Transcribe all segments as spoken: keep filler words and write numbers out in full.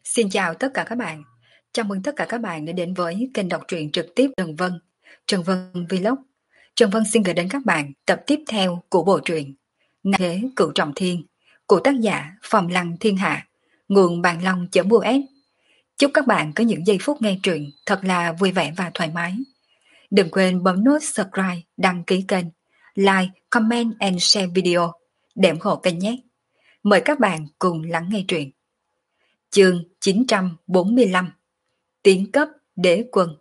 Xin chào tất cả các bạn. Chào mừng tất cả các bạn đã đến với kênh đọc truyện trực tiếp Trần Vân, Trần Vân Vlog. Trần Vân xin gửi đến các bạn tập tiếp theo của bộ truyện Ngạo Thế Cửu Trọng Thiên của tác giả Phòng Lăng Thiên Hạ, nguồn bàn long.us. Chúc các bạn có những giây phút nghe truyện thật là vui vẻ và thoải mái. Đừng quên bấm nút subscribe, đăng ký kênh, like, comment and share video để ủng hộ kênh nhé. Mời các bạn cùng lắng nghe truyện. Chương chín trăm bốn mươi lăm Tiến cấp đế quân.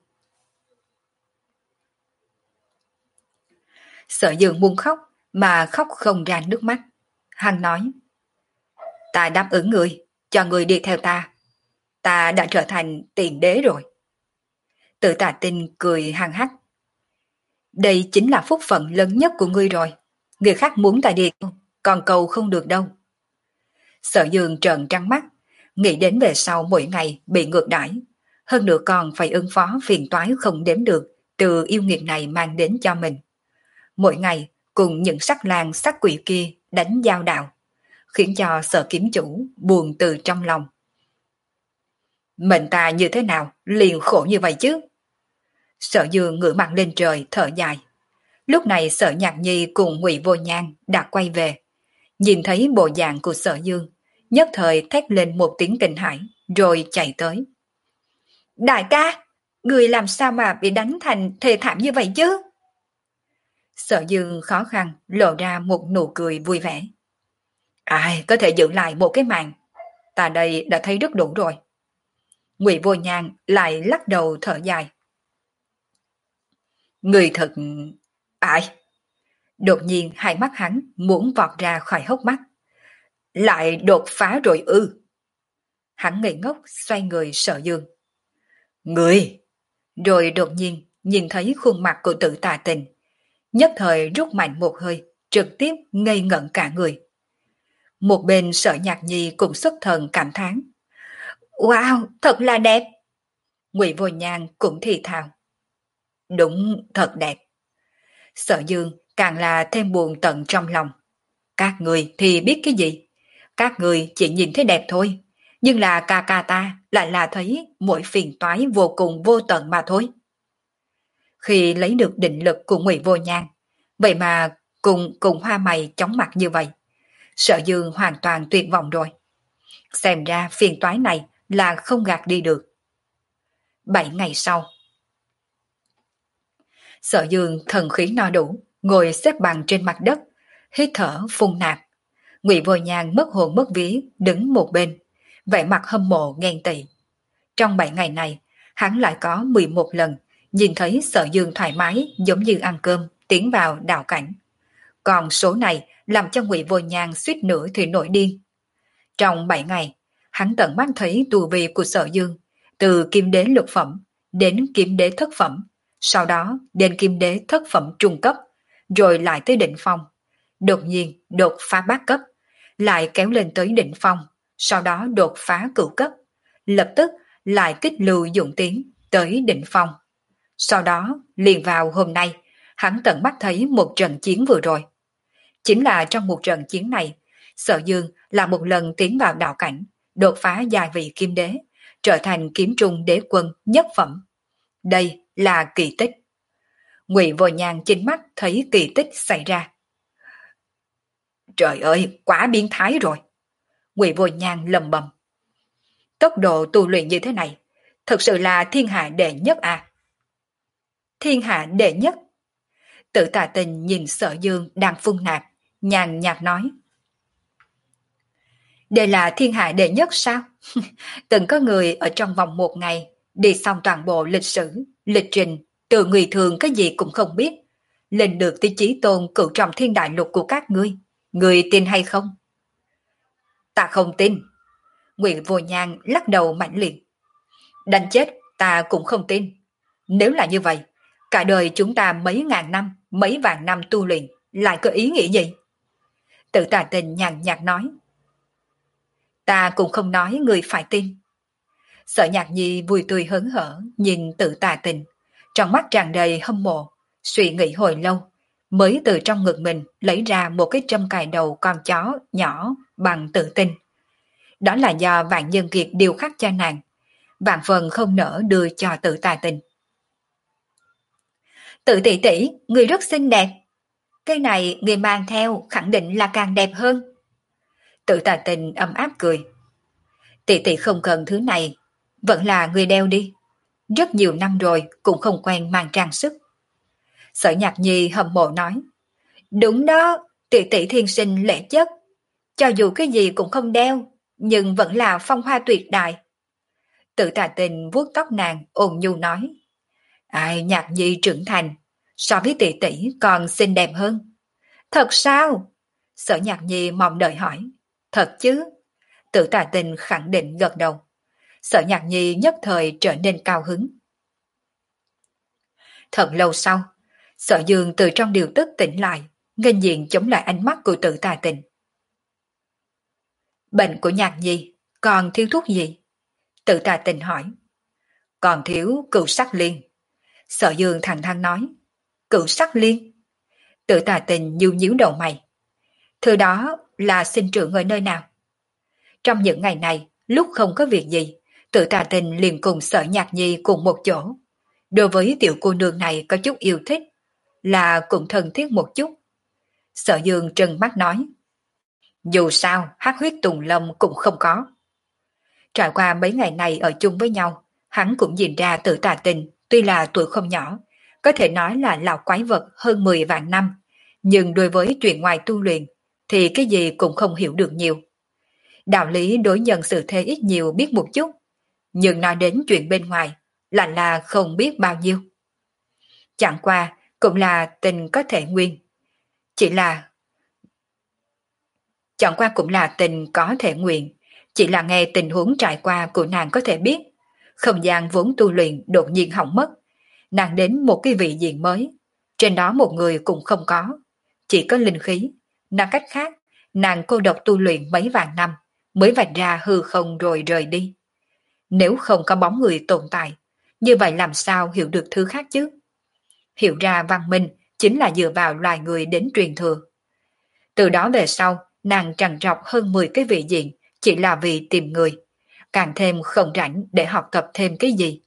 Sở Dường muốn khóc mà khóc không ra nước mắt. Hắn nói: Ta đáp ứng người, cho người đi theo ta. Ta đã trở thành tiền đế rồi. Tự Tà Tinh cười hăng hắc: Đây chính là phúc phận lớn nhất của ngươi rồi. Người khác muốn ta đi, còn cầu không được đâu. Sở Dương trợn trắng mắt, nghĩ đến về sau mỗi ngày bị ngược đãi, hơn nữa còn phải ứng phó phiền toái không đếm được từ yêu nghiệt này mang đến cho mình. Mỗi ngày cùng những sắc lang sắc quỷ kia đánh giao đạo, khiến cho Sở Kiếm Chủ buồn từ trong lòng. Mệnh ta như thế nào liền khổ như vậy chứ? Sở Dương ngửa mặt lên trời thở dài. Lúc này Sở Nhạc Nhi cùng Ngụy Vô Nhan đã quay về, nhìn thấy bộ dạng của Sở Dương, nhất thời thét lên một tiếng kinh hãi, rồi chạy tới. Đại ca, người làm sao mà bị đánh thành thê thảm như vậy chứ? Sở Dương khó khăn lộ ra một nụ cười vui vẻ. Ai có thể giữ lại một cái mạng, ta đây đã thấy rất đủ rồi. Ngụy Vô Nhan lại lắc đầu thở dài. Người thật... Ai? Đột nhiên hai mắt hắn muốn vọt ra khỏi hốc mắt. Lại đột phá rồi ư? Hắn ngây ngốc xoay người Sở Dương. Người! Rồi đột nhiên nhìn thấy khuôn mặt của Tự Tà Tình, nhất thời rút mạnh một hơi, trực tiếp ngây ngẩn cả người. Một bên Sở Nhạc Nhi cũng xuất thần cảm thán. Wow, thật là đẹp! Ngụy Vô Nhan cũng thì thào. Đúng, thật đẹp. Sở Dương càng là thêm buồn tận trong lòng. Các người thì biết cái gì? Các người chỉ nhìn thấy đẹp thôi, nhưng là ca ca ta lại là thấy mỗi phiền toái vô cùng vô tận mà thôi. Khi lấy được định lực của Ngụy Vô Nhan, vậy mà cùng cùng hoa mày chóng mặt như vậy, Sở Dương hoàn toàn tuyệt vọng rồi. Xem ra phiền toái này là không gạt đi được. Bảy ngày sau, Sở Dương thần khí no đủ, ngồi xếp bằng trên mặt đất, hít thở phun nạp. Ngụy Vô Nhan mất hồn mất vía đứng một bên, vẻ mặt hâm mộ ghen tị. Trong bảy ngày này, hắn lại có mười một lần nhìn thấy Sở Dương thoải mái giống như ăn cơm tiến vào đạo cảnh. Còn số này làm cho Ngụy Vô Nhan suýt nữa thì nổi điên. Trong bảy ngày, hắn tận mắt thấy tu vi của Sở Dương từ kim đế lục phẩm đến kim đế thất phẩm, sau đó đến kim đế thất phẩm trung cấp, rồi lại tới đỉnh phong. Đột nhiên đột phá bát cấp, lại kéo lên tới đỉnh phong, sau đó đột phá cửu cấp, lập tức lại kích lưu dụng tiến tới đỉnh phong. Sau đó liền vào hôm nay, hắn tận mắt thấy một trận chiến vừa rồi. Chính là trong một trận chiến này, Sở Dương là một lần tiến vào đạo cảnh, đột phá giai vị kim đế, trở thành kiếm trung đế quân nhất phẩm. Đây là kỳ tích. Ngụy Vô Nhan chính mắt thấy kỳ tích xảy ra. Trời ơi, quá biến thái rồi. Ngụy Vô Nhan lầm bầm. Tốc độ tu luyện như thế này, thực sự là thiên hạ đệ nhất à? Thiên hạ đệ nhất? Tự Tà Tình nhìn Sở Dương đang phun nạp, nhàn nhạt nói. Đây là thiên hạ đệ nhất sao? Từng có người ở trong vòng một ngày đi xong toàn bộ lịch sử, lịch trình, từ người thường cái gì cũng không biết, lên được tới chí tôn cửu trọng thiên đại lục của các ngươi. Người tin hay không? Ta không tin. Ngụy Vô Nhan lắc đầu mạnh liệt. Đánh chết ta cũng không tin. Nếu là như vậy, cả đời chúng ta mấy ngàn năm, mấy vạn năm tu luyện lại có ý nghĩa gì? Tự Tà Tình nhàn nhạt nói. Ta cũng không nói người phải tin. Sở Nhạc Nhi vui tươi hớn hở nhìn Tự Tà Tình, trong mắt tràn đầy hâm mộ, suy nghĩ hồi lâu, mới từ trong ngực mình lấy ra một cái trâm cài đầu con chó nhỏ bằng tự tin. Đó là do Vạn Nhân Kiệt điều khắc cho nàng, vạn phần không nỡ đưa cho Tự Tà Tình. Tự tỷ tỷ, người rất xinh đẹp. Cái này người mang theo khẳng định là càng đẹp hơn. Tự Tà Tình ấm áp cười. Tỷ tỷ không cần thứ này, vẫn là người đeo đi. Rất nhiều năm rồi cũng không quen mang trang sức. Sở Nhạc Nhi hâm mộ nói. Đúng đó, tỷ tỷ thiên sinh lễ chất. Cho dù cái gì cũng không đeo, nhưng vẫn là phong hoa tuyệt đại. Tự Tà Tình vuốt tóc nàng ôn nhu nói. Ai, Nhạc Nhi trưởng thành, so với tỷ tỷ còn xinh đẹp hơn. Thật sao? Sở Nhạc Nhi mong đợi hỏi. Thật chứ? Tự Tà Tình khẳng định gật đầu. Sở Nhạc Nhi nhất thời trở nên cao hứng. Thật lâu sau, Sở Dương từ trong điều tức tỉnh lại, nghênh diện chống lại ánh mắt của Tự Tà Tình. Bệnh của Nhạc Nhi còn thiếu thuốc gì? Tự Tà Tình hỏi. Còn thiếu cửu sắc liên. Sở Dương thẳng thắn nói. Cửu sắc liên? Tự Tà Tình nhíu nhíu đầu mày. Thứ đó là sinh trưởng ở nơi nào? Trong những ngày này, lúc không có việc gì, Tự Tà Tình liền cùng Sở Nhạc Nhi cùng một chỗ. Đối với tiểu cô nương này có chút yêu thích, là cũng thân thiết một chút. Sở Dương trừng mắt nói. Dù sao, hắc huyết tùng lâm cũng không có. Trải qua mấy ngày này ở chung với nhau, hắn cũng nhìn ra Tự Tà Tình tuy là tuổi không nhỏ, có thể nói là lão quái vật hơn mười vạn năm, nhưng đối với chuyện ngoài tu luyện thì cái gì cũng không hiểu được nhiều. Đạo lý đối nhân xử thế ít nhiều biết một chút, nhưng nói đến chuyện bên ngoài lại là không biết bao nhiêu. Chẳng qua cũng là tình có thể nguyên, chỉ là chẳng qua cũng là tình có thể nguyện, chỉ là nghe tình huống trải qua của nàng có thể biết, không gian vốn tu luyện đột nhiên hỏng mất, nàng đến một cái vị diện mới, trên đó một người cũng không có, chỉ có linh khí, nói cách khác, nàng cô độc tu luyện mấy vạn năm mới vạch ra hư không rồi rời đi. Nếu không có bóng người tồn tại, như vậy làm sao hiểu được thứ khác chứ? Hiểu ra văn minh chính là dựa vào loài người đến truyền thừa. Từ đó về sau, nàng trằn trọc hơn mười cái vị diện chỉ là vì tìm người, càng thêm không rảnh để học tập thêm cái gì.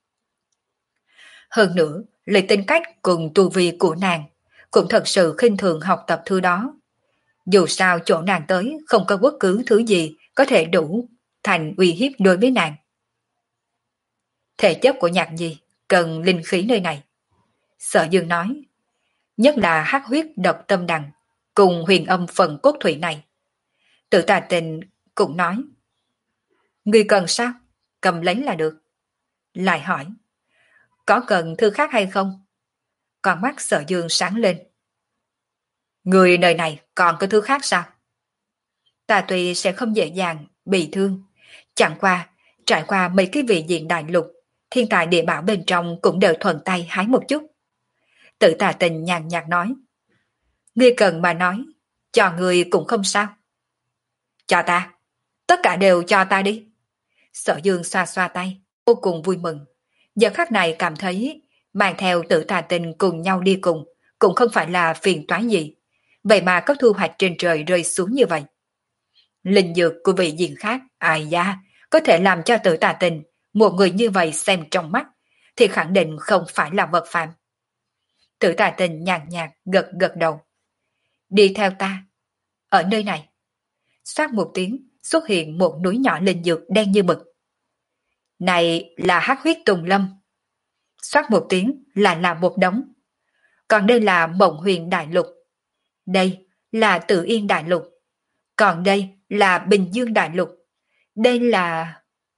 Hơn nữa, lời tính cách cùng tu vi của nàng cũng thật sự khinh thường học tập thứ đó. Dù sao chỗ nàng tới không có bất cứ thứ gì có thể đủ thành uy hiếp đối với nàng. Thể chất của Nhạc Nhi cần linh khí nơi này. Sở Dương nói, nhất là hắc huyết độc tâm đằng cùng huyền âm phần cốt thủy này. Tự Tà Tình cũng nói, ngươi cần sao? Cầm lấy là được. Lại hỏi, có cần thư khác hay không? Con mắt Sở Dương sáng lên. Người nơi này còn có thứ khác sao? Ta tuy sẽ không dễ dàng bị thương, chẳng qua trải qua mấy cái vị diện đại lục, thiên tài địa bảo bên trong cũng đều thuận tay hái một chút. Tự Tà Tình nhàn nhạt nói, ngươi cần mà nói, cho ngươi cũng không sao. Cho ta, tất cả đều cho ta đi. Sở Dương xoa xoa tay, vô cùng vui mừng. Giờ khắc này cảm thấy mang theo Tự Tà Tình cùng nhau đi cùng cũng không phải là phiền toái gì. Vậy mà có thu hoạch trên trời rơi xuống như vậy. Linh dược của vị diện khác, ai da, có thể làm cho Tự Tà Tình, một người như vậy xem trong mắt, thì khẳng định không phải là vật phàm. Tự Tà Tình nhàn nhạt gật gật đầu. Đi theo ta. Ở nơi này. Xoát một tiếng, xuất hiện một núi nhỏ linh dược đen như mực. Này là hắc huyết tùng lâm. Xoát một tiếng là là một đống. Còn đây là Mộng Huyền Đại Lục. Đây là Tự Yên Đại Lục. Còn đây là Bình Dương Đại Lục. Đây là...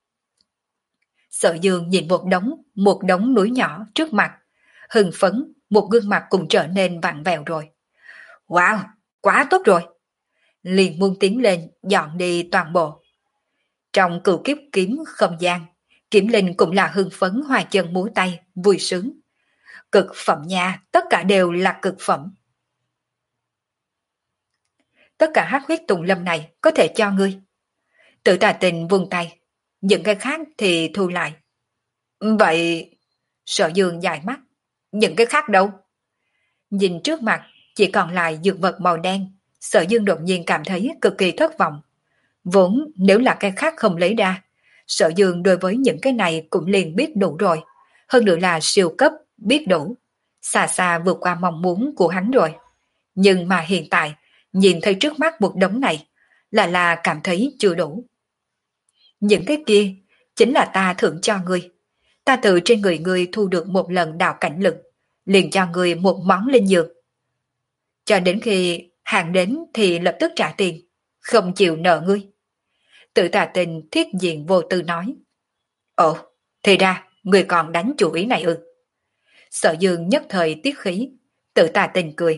Sở Dương nhìn một đống, một đống núi nhỏ trước mặt. Hưng phấn, một gương mặt cũng trở nên vặn vẹo rồi. Wow, quá tốt rồi. Liền muốn tiến lên, dọn đi toàn bộ. Trong cửu kiếp kiếm không gian, Kiểm Linh cũng là hưng phấn hòa chân múa tay, vui sướng. Cực phẩm nha, tất cả đều là cực phẩm. Tất cả hắc huyết tùng lâm này có thể cho ngươi. Tự Tà Tình vung tay, những cái khác thì thu lại. Vậy... Sở Dương dài mắt, những cái khác đâu? Nhìn trước mặt, chỉ còn lại dược vật màu đen, Sở Dương đột nhiên cảm thấy cực kỳ thất vọng. Vốn nếu là cái khác không lấy ra, Sở Dương đối với những cái này cũng liền biết đủ rồi. Hơn nữa là siêu cấp, biết đủ. Xa xa vượt qua mong muốn của hắn rồi. Nhưng mà hiện tại, nhìn thấy trước mắt một đống này, là là cảm thấy chưa đủ. Những cái kia, chính là ta thưởng cho ngươi. Ta từ trên người ngươi thu được một lần đạo cảnh lực, liền cho ngươi một món linh dược. Cho đến khi hàng đến thì lập tức trả tiền, không chịu nợ ngươi. Tự Tà Tình thiết diện vô tư nói. Ồ, thì ra, ngươi còn đánh chủ ý này ư. Sở Dương nhất thời tiết khí, Tự Tà Tình cười.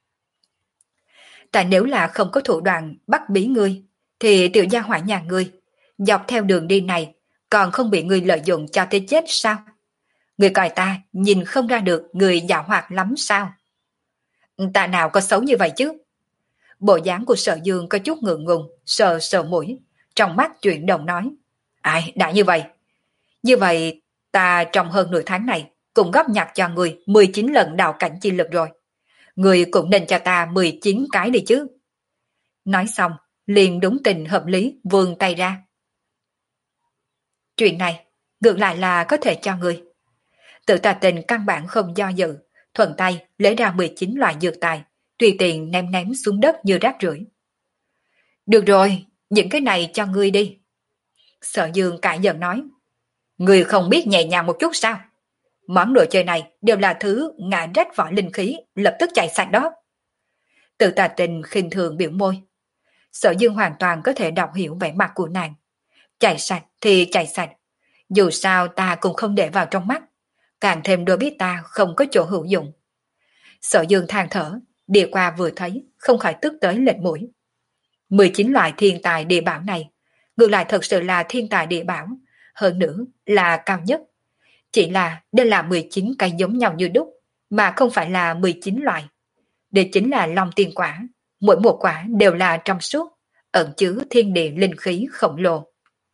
Tại nếu là không có thủ đoạn bắt bí ngươi, thì tiểu gia hỏa nhà ngươi, dọc theo đường đi này, còn không bị ngươi lợi dụng cho tới chết sao? Ngươi coi ta nhìn không ra được người dạo hoạt lắm sao? Ta nào có xấu như vậy chứ? Bộ dáng của Sở Dương có chút ngượng ngùng, sờ sờ mũi, trong mắt chuyển động nói. Ai, đã như vậy. Như vậy, ta trong hơn nửa tháng này cũng góp nhặt cho người mười chín lần đạo cảnh chi lực rồi. Người cũng nên cho ta mười chín cái đi chứ. Nói xong, liền đúng tình hợp lý vươn tay ra. Chuyện này, ngược lại là có thể cho người. Tự Tà Tình căn bản không do dự, thuận tay lấy ra mười chín loại dược tài, tùy tiện ném ném xuống đất như rác rưởi. Được rồi, những cái này cho ngươi đi. Sở Dương cãi giận nói. Ngươi không biết nhẹ nhàng một chút sao? Món đồ chơi này đều là thứ ngã rách vỏ linh khí, lập tức chạy sạch đó. Tự Tà Tình khinh thường biểu môi. Sở Dương hoàn toàn có thể đọc hiểu vẻ mặt của nàng. Chạy sạch thì chạy sạch. Dù sao ta cũng không để vào trong mắt. Càng thêm đôi biết ta không có chỗ hữu dụng. Sở Dương than thở, đi qua vừa thấy, không khỏi tức tới lệch mũi. mười chín loại thiên tài địa bảo này, ngược lại thật sự là thiên tài địa bảo, hơn nữa là cao nhất. Chỉ là đây là mười chín cây giống nhau như đúc, mà không phải là mười chín loại. Đây chính là long tiên quả, mỗi một quả đều là trong suốt, ẩn chứa thiên địa linh khí khổng lồ.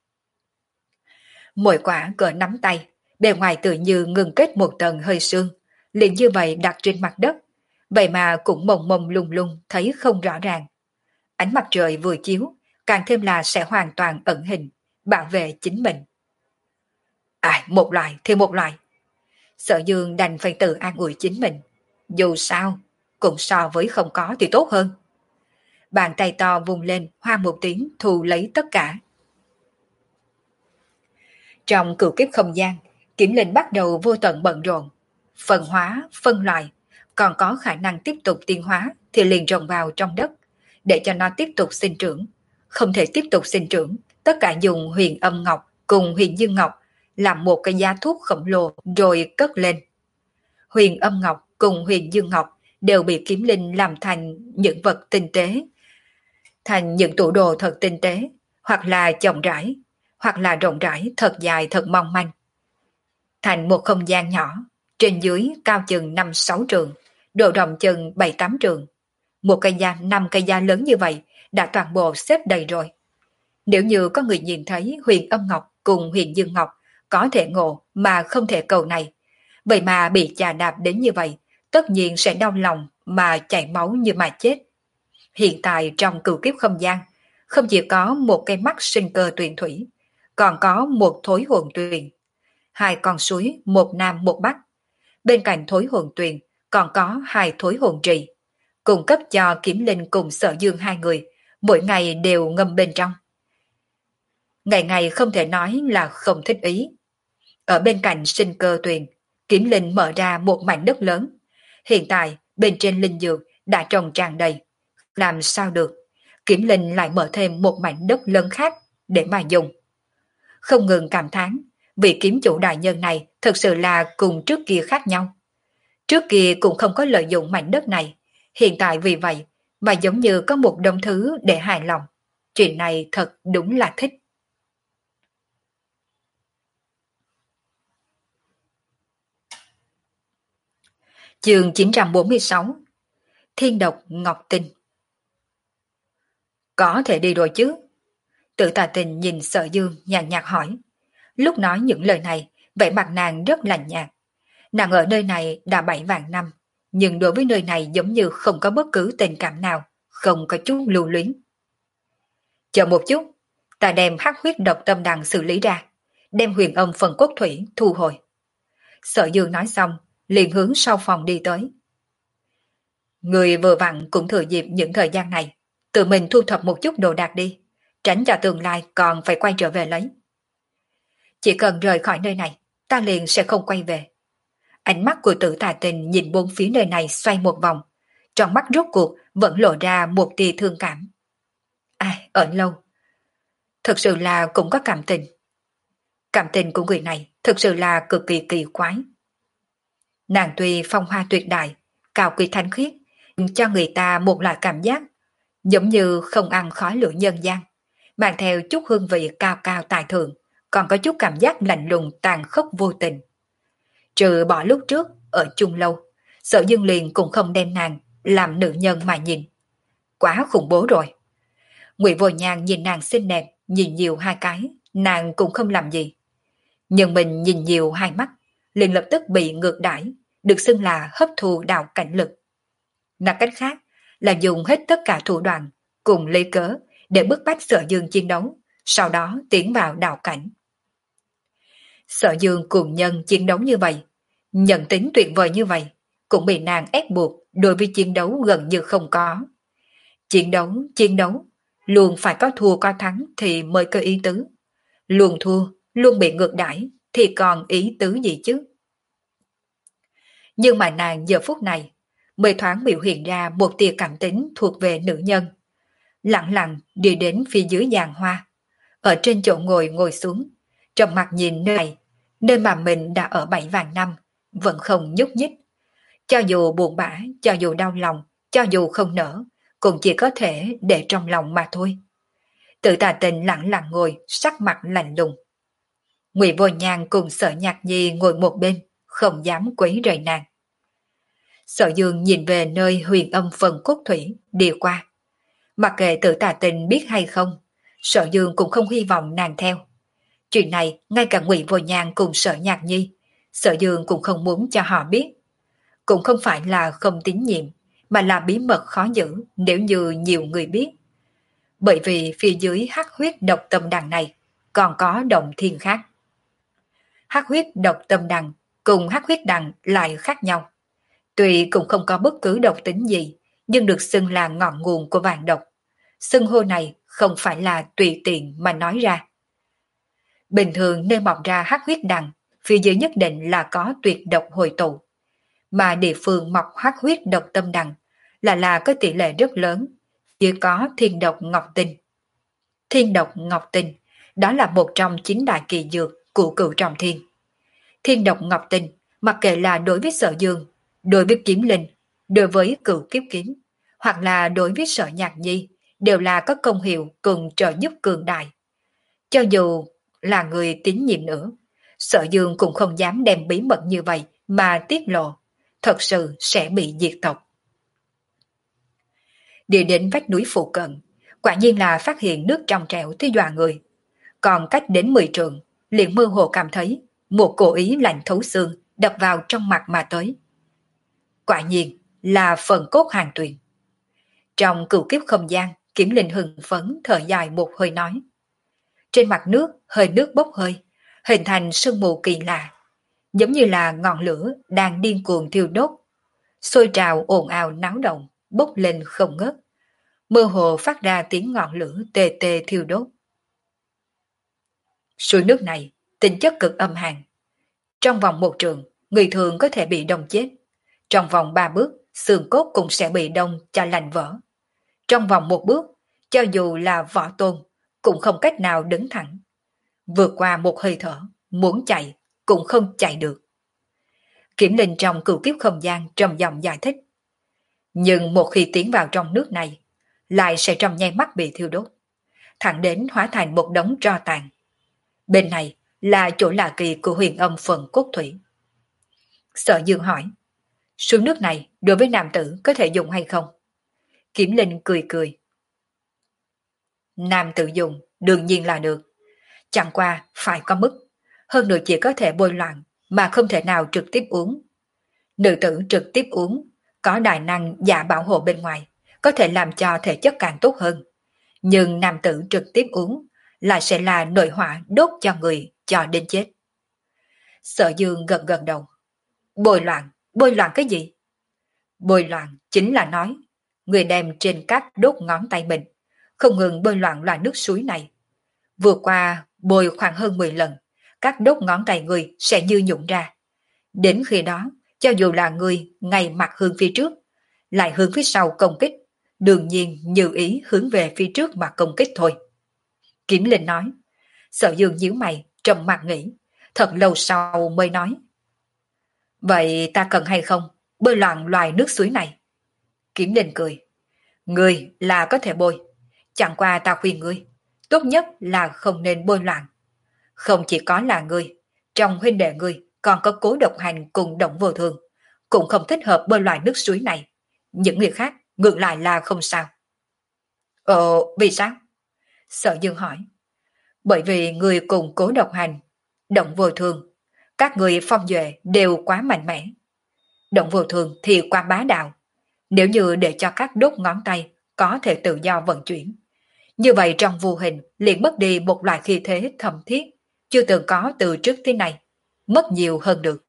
Mỗi quả cỡ nắm tay, bề ngoài tự như ngừng kết một tầng hơi sương, liền như vậy đặt trên mặt đất, vậy mà cũng mông mông lung lung thấy không rõ ràng. Ánh mặt trời vừa chiếu, càng thêm là sẽ hoàn toàn ẩn hình, bảo vệ chính mình. À, một loại thì một loại. Sở Dương đành phải tự an ủi chính mình. Dù sao, cũng so với không có thì tốt hơn. Bàn tay to vùng lên, hoa một tiếng thu lấy tất cả. Trong cửu kiếp không gian, Kiếm Linh bắt đầu vô tận bận rộn. Phân hóa, phân loại, còn có khả năng tiếp tục tiến hóa thì liền trồng vào trong đất, để cho nó tiếp tục sinh trưởng. Không thể tiếp tục sinh trưởng, tất cả dùng huyền âm ngọc cùng huyền dương ngọc làm một cái giá thuốc khổng lồ rồi cất lên. Huyền âm ngọc cùng huyền dương ngọc đều bị Kiếm Linh làm thành những vật tinh tế, thành những tủ đồ thật tinh tế, hoặc là chồng rãi, hoặc là rộng rãi thật dài thật mong manh. Thành một không gian nhỏ, trên dưới cao chừng năm sáu trường, độ rộng chừng bảy tám trường. Một cây da, năm cây da lớn như vậy đã toàn bộ xếp đầy rồi. Nếu như có người nhìn thấy huyền âm ngọc cùng huyền dương ngọc có thể ngộ mà không thể cầu này, vậy mà bị chà đạp đến như vậy, tất nhiên sẽ đau lòng mà chảy máu như mà chết. Hiện tại trong cửu kiếp không gian, không chỉ có một cây mắt sinh cơ tuyền thủy, còn có một thối hồn tuyền. Hai con suối, một nam một bắc. Bên cạnh thối hồn tuyền còn có hai thối hồn trì, cung cấp cho Kiếm Linh cùng Sở Dương hai người, mỗi ngày đều ngâm bên trong. Ngày ngày không thể nói là không thích ý. Ở bên cạnh sinh cơ tuyền, Kiếm Linh mở ra một mảnh đất lớn. Hiện tại, bên trên linh dược đã trồng tràn đầy. Làm sao được? Kiếm Linh lại mở thêm một mảnh đất lớn khác để mà dùng. Không ngừng cảm thán, vị kiếm chủ đại nhân này thực sự là cùng trước kia khác nhau. Trước kia cũng không có lợi dụng mảnh đất này, hiện tại vì vậy mà giống như có một đống thứ để hài lòng. Chuyện này thật đúng là thích. Chương chín trăm bốn mươi sáu. Thiên độc Ngọc Tinh. Có thể đi rồi chứ? Tự Tà Tình nhìn Sở Dương nhàn nhạt hỏi. Lúc nói những lời này, vẻ mặt nàng rất lạnh nhạt. Nàng ở nơi này đã bảy vạn năm, nhưng đối với nơi này giống như không có bất cứ tình cảm nào, không có chút lưu luyến. Chờ một chút, Ta đem hắc huyết độc tâm đằng xử lý ra, đem huyền âm phần cốt thủy thu hồi. Sở Dương nói xong, liền hướng sau phòng đi tới. Người vừa vặn cũng thừa dịp những thời gian này, tự mình thu thập một chút đồ đạc đi, tránh cho tương lai còn phải quay trở về lấy. Chỉ cần rời khỏi nơi này, ta liền sẽ không quay về. Ánh mắt của Tử Tà Tình nhìn bốn phía nơi này xoay một vòng, trong mắt rốt cuộc vẫn lộ ra một tia thương cảm. Ai, ở lâu. Thực sự là cũng có cảm tình. Cảm tình của người này thực sự là cực kỳ kỳ quái. Nàng tuy phong hoa tuyệt đại, cao quý thanh khiết, cho người ta một loại cảm giác giống như không ăn khói lửa nhân gian, mang theo chút hương vị cao cao tài thượng, còn có chút cảm giác lạnh lùng tàn khốc vô tình. Trừ bỏ lúc trước ở chung lâu, Sở Dương liền cũng không đem nàng làm nữ nhân mà nhìn. Quá khủng bố rồi. Ngụy Vô Nhàn nhìn nàng xinh đẹp, nhìn nhiều hai cái, nàng cũng không làm gì. Nhưng mình nhìn nhiều hai mắt, liền lập tức bị ngược đãi, được xưng là hấp thu đạo cảnh lực. Nói cách khác là dùng hết tất cả thủ đoạn cùng lấy cớ để bức bách Sở Dương chiến đấu, sau đó tiến vào đạo cảnh. Sở Dương cùng nhân chiến đấu như vậy, nhận tính tuyệt vời như vậy, cũng bị nàng ép buộc đối với chiến đấu gần như không có. Chiến đấu, chiến đấu, luôn phải có thua có thắng thì mới có ý tứ. Luôn thua, luôn bị ngược đãi thì còn ý tứ gì chứ? Nhưng mà nàng giờ phút này mới thoáng biểu hiện ra một tia cảm tính thuộc về nữ nhân. Lặng lặng đi đến phía dưới giàn hoa, ở trên chỗ ngồi ngồi xuống, trầm mặt nhìn nơi này, nơi mà mình đã ở bảy vạn năm, vẫn không nhúc nhích. Cho dù buồn bã, cho dù đau lòng, cho dù không nở, cũng chỉ có thể để trong lòng mà thôi. Tự Tà Tình lặng lặng ngồi, sắc mặt lạnh lùng. Ngụy Vô Nhàn cùng Sở Nhạc Nhi ngồi một bên, không dám quấy rầy nàng. Sở Dương nhìn về nơi huyền âm phần cốt thủy đi qua. Mặc kệ Tự Tà Tình biết hay không, Sở Dương cũng không hy vọng nàng theo. Chuyện này ngay cả Ngụy Vô Nhàn cùng Sở Nhạc Nhi, Sở Dương cũng không muốn cho họ biết. Cũng không phải là không tín nhiệm, mà là bí mật khó giữ nếu như nhiều người biết. Bởi vì phía dưới hắc huyết độc tâm đằng này còn có động thiên khác. Hắc huyết độc tâm đằng cùng hắc huyết đằng lại khác nhau. Tuy cũng không có bất cứ độc tính gì, nhưng được xưng là ngọn nguồn của vạn độc. Xưng hô này không phải là tùy tiện mà nói ra. Bình thường nơi mọc ra hắc huyết đằng, phía dưới nhất định là có tuyệt độc hồi tụ. Mà địa phương mọc hắc huyết độc tâm đằng là là có tỷ lệ rất lớn, chỉ có thiên độc ngọc tinh. Thiên độc ngọc tinh, đó là một trong chín đại kỳ dược của cửu trọng thiên. Thiên độc ngọc tinh, mặc kệ là đối với Sở Dương, đối với kiếm linh, đối với cửu kiếp kiếm, hoặc là đối với Sở Nhạc Nhi, đều là có công hiệu cùng trợ giúp cường đại. Cho dù là người tín nhiệm nữa, Sở Dương cũng không dám đem bí mật như vậy mà tiết lộ, thật sự sẽ bị diệt tộc. Đi đến vách núi phụ cận, quả nhiên là phát hiện nước trong trẻo tới dọa người. Còn cách đến mười trượng, liền mơ hồ cảm thấy một cổ ý lạnh thấu xương đập vào trong mặt mà tới. Quả nhiên là phần cốt hàng tuyền. Trong cửu kiếp không gian, Kiếm Linh hừng phấn thở dài một hơi nói. Trên mặt nước, hơi nước bốc hơi, hình thành sương mù kỳ lạ, giống như là ngọn lửa đang điên cuồng thiêu đốt, sôi trào ồn ào náo động, bốc lên không ngớt, mơ hồ phát ra tiếng ngọn lửa tê tê thiêu đốt. Suối nước này tính chất cực âm hàn, trong vòng một trường người thường có thể bị đông chết, trong vòng ba bước xương cốt cũng sẽ bị đông cho lạnh vỡ, trong vòng một bước cho dù là võ tôn cũng không cách nào đứng thẳng, vượt qua một hơi thở muốn chạy cũng không chạy được. Kiếm Linh trong cửu kiếp không gian trầm giọng giải thích. Nhưng một khi tiến vào trong nước này, lại sẽ trong nháy mắt bị thiêu đốt, thẳng đến hóa thành một đống tro tàn. Bên này là chỗ lạ kỳ của huyền âm phần cốt thủy. Sở Dương hỏi, suối nước này đối với nam tử có thể dùng hay không? Kiếm Linh cười cười. Nam tử dùng đương nhiên là được, chẳng qua phải có mức, hơn nữa chỉ có thể bôi loạn mà không thể nào trực tiếp uống. Nữ tử trực tiếp uống có đại năng giả bảo hộ bên ngoài, có thể làm cho thể chất càng tốt hơn. Nhưng nam tử trực tiếp uống lại sẽ là nội hỏa đốt cho người cho đến chết. Sở Dương gật gật đầu. Bồi loạn, bồi loạn cái gì? Bồi loạn chính là nói, người đem trên các đốt ngón tay mình, không ngừng bơi loạn loại nước suối này. Vừa qua bồi khoảng hơn mười lần, các đốt ngón tay người sẽ như nhũn ra. Đến khi đó, cho dù là người ngay mặt hướng phía trước, lại hướng phía sau công kích, đương nhiên như ý hướng về phía trước mà công kích thôi. Kiếm Linh nói. Sở Dương nhíu mày, trầm mặt nghĩ, thật lâu sau mới nói. Vậy ta cần hay không bơi loạn loài nước suối này? Kiếm Linh cười. Ngươi là có thể bơi, chẳng qua ta khuyên ngươi, tốt nhất là không nên bơi loạn. Không chỉ có là ngươi, trong huynh đệ ngươi còn có Cố Độc Hành cùng Động Vô Thường, cũng không thích hợp bơi loài nước suối này. Những người khác ngược lại là không sao. Ờ, vì sao? Sở Dương hỏi. Bởi vì người cùng Cố Độc Hành, Động Vô Thường, các người phong duệ đều quá mạnh mẽ. Động Vô Thường thì quá bá đạo. Nếu như để cho các đốt ngón tay có thể tự do vận chuyển, như vậy trong vô hình liền mất đi một loại khí thế thầm thiết, chưa từng có từ trước tới nay, mất nhiều hơn được.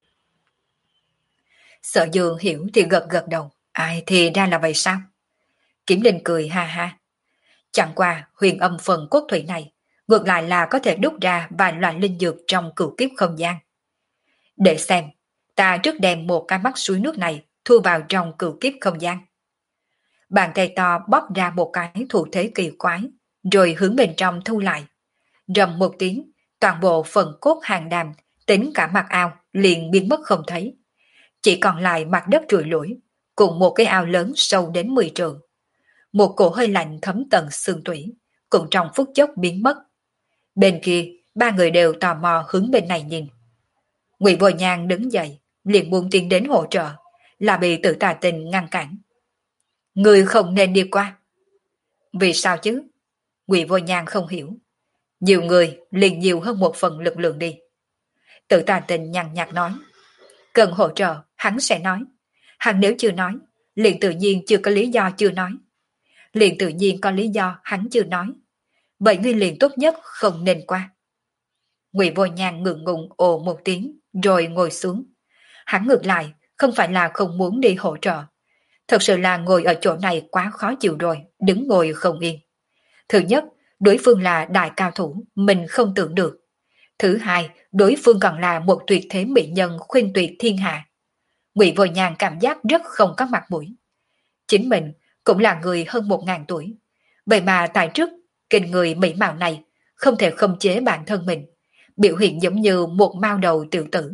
Sở Dương hiểu thì gật gật đầu. Ai thì ra là vậy sao? Kiếm Linh cười ha ha. Chẳng qua huyền âm phần cốt thủy này, ngược lại là có thể đúc ra vài loại linh dược trong cửu kiếp không gian. Để xem, ta trước đem một cái mắt suối nước này thu vào trong cửu kiếp không gian. Bàn tay to bóp ra một cái thủ thế kỳ quái, rồi hướng bên trong thu lại. Rầm một tiếng, toàn bộ phần cốt hàng đàm, tính cả mặt ao, liền biến mất không thấy. Chỉ còn lại mặt đất trụi lủi, cùng một cái ao lớn sâu đến mười trượng. Một cổ hơi lạnh thấm tận xương tủy, cũng trong phút chốc biến mất. Bên kia, ba người đều tò mò hướng bên này nhìn. Ngụy Vô Nhan đứng dậy, liền buông tiến đến hỗ trợ, là bị Tử Tà Tình ngăn cản. Người không nên đi qua. Vì sao chứ? Ngụy Vô Nhan không hiểu. Nhiều người liền nhiều hơn một phần lực lượng đi. Tử Tà Tình nhàn nhạt nói. Cần hỗ trợ, hắn sẽ nói. Hắn nếu chưa nói, liền tự nhiên chưa có lý do chưa nói. Liền tự nhiên có lý do hắn chưa nói. Vậy ngươi liền tốt nhất không nên qua. Ngụy Vô Nhan ngượng ngùng ồ một tiếng, rồi ngồi xuống. Hắn ngược lại, không phải là không muốn đi hỗ trợ. Thật sự là ngồi ở chỗ này quá khó chịu rồi, đứng ngồi không yên. Thứ nhất, đối phương là đại cao thủ, mình không tưởng được. Thứ hai, đối phương còn là một tuyệt thế mỹ nhân khuynh tuyệt thiên hạ. Ngụy Vô Nhan cảm giác rất không có mặt mũi. Chính mình cũng là người hơn một ngàn tuổi. Vậy mà tại trước, kinh người mỹ mạo này không thể khống chế bản thân mình, biểu hiện giống như một mao đầu tiểu tử.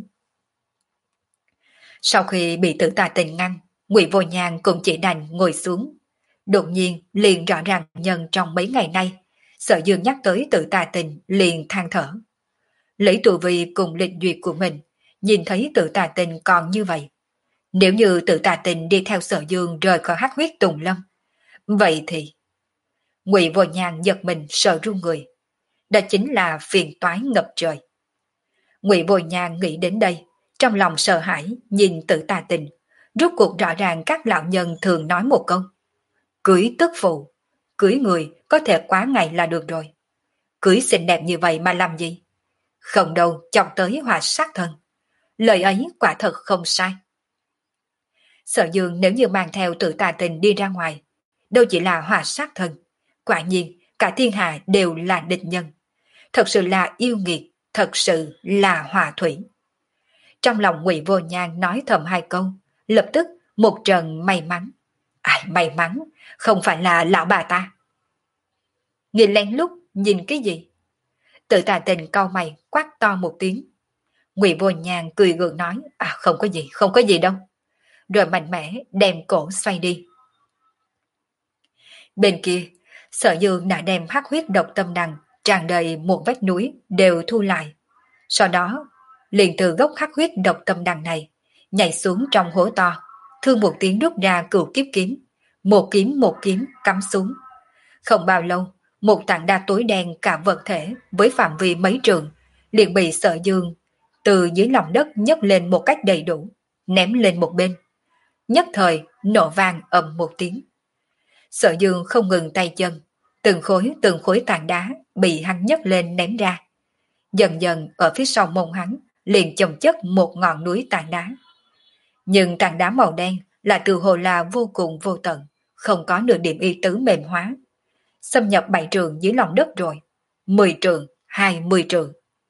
Sau khi bị Tử Tà Tình ngăn, Ngụy Vô Nhan cũng chỉ đành ngồi xuống. Đột nhiên liền rõ ràng nhân trong mấy ngày nay, Sở Dương nhắc tới Tử Tà Tình liền than thở. Lấy tu vi cùng lịch duyệt của mình, nhìn thấy Tử Tà Tình còn như vậy. Nếu như Tử Tà Tình đi theo Sở Dương rời khỏi Hắc Huyết Tùng Lâm, vậy thì... Ngụy Vô Nhan giật mình sợ run người. Đó chính là phiền toái ngập trời. Ngụy Vô Nhan nghĩ đến đây, trong lòng sợ hãi nhìn Tử Tà Tình, rốt cuộc rõ ràng các lão nhân thường nói một câu. Cưới tức phụ, cưới người có thể quá ngày là được rồi. Cưới xinh đẹp như vậy mà làm gì? Không đâu chọc tới họa sát thân. Lời ấy quả thật không sai. Sở Dương nếu như mang theo Tử Tà Tình đi ra ngoài, đâu chỉ là họa sát thân. Quả nhiên cả thiên hạ đều là địch nhân. Thật sự là yêu nghiệt, thật sự là họa thủy. Trong lòng Ngụy Vô Nhan nói thầm hai câu, lập tức một trận may mắn. Ai may mắn, không phải là lão bà ta. Nhìn lén lút nhìn cái gì? Tử Tà Tình cau mày quát to một tiếng. Ngụy Vô Nhan cười gượng nói, à không có gì, không có gì đâu. Rồi mạnh mẽ đem cổ xoay đi. Bên kia, Sở Dương đã đem hắc huyết độc tâm đằng tràn đầy một vách núi đều thu lại. Sau đó, liền từ gốc hắc huyết độc tâm đằng này, nhảy xuống trong hố to, thương một tiếng rút ra cửu kiếp kiếm, một kiếm một kiếm cắm xuống. Không bao lâu, một tảng đá tối đen cả vật thể với phạm vi mấy trường, liền bị Sở Dương từ dưới lòng đất nhấc lên một cách đầy đủ, ném lên một bên. Nhất thời nổ vang ầm một tiếng. Sở Dương không ngừng tay chân, Từng khối từng khối tảng đá bị hắn nhấc lên ném ra. Dần dần ở phía sau mông hắn liền chồng chất một ngọn núi tảng đá. Nhưng tảng đá màu đen là từ hồ là vô cùng vô tận, không có nửa điểm y tứ mềm hóa. Xâm nhập bảy trường dưới lòng đất rồi. Mười trường, hai mươi trường.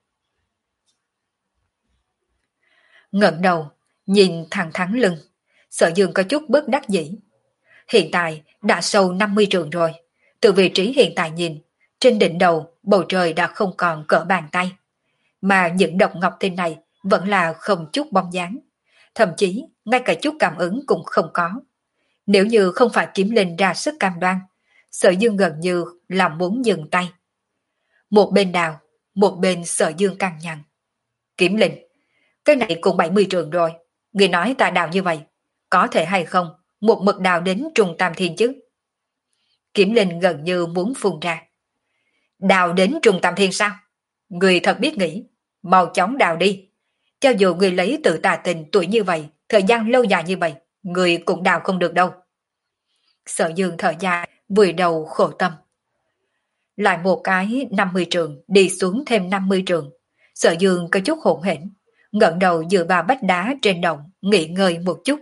Ngẩng đầu, nhìn thẳng thắn lưng, Sở Dương có chút bất đắc dĩ. Hiện tại đã sâu năm mươi trường rồi. Từ vị trí hiện tại nhìn, trên đỉnh đầu bầu trời đã không còn cỡ bàn tay. Mà những độc ngọc tinh này vẫn là không chút bóng dáng. Thậm chí ngay cả chút cảm ứng cũng không có. Nếu như không phải Kiếm Linh ra sức cam đoan, Sở Dương gần như là muốn dừng tay. Một bên đào, một bên Sở Dương căng nhằn. Kiếm Linh, cái này cũng bảy mươi trường rồi. Người nói ta đào như vậy, có thể hay không một mực đào đến trùng tam thiên chứ? Kiếm Linh gần như muốn phun ra. Đào đến trùng tam thiên sao? Người thật biết nghĩ, mau chóng đào đi. Cho dù người lấy tự tà tình tuổi như vậy, thời gian lâu dài như vậy, người cũng đào không được đâu. Sở Dương thở dài, vùi đầu khổ tâm. Lại một cái năm mươi trường, đi xuống thêm năm mươi trường. Sở Dương có chút hỗn hển, ngẩng đầu dựa vào vách đá trên đồng, nghỉ ngơi một chút.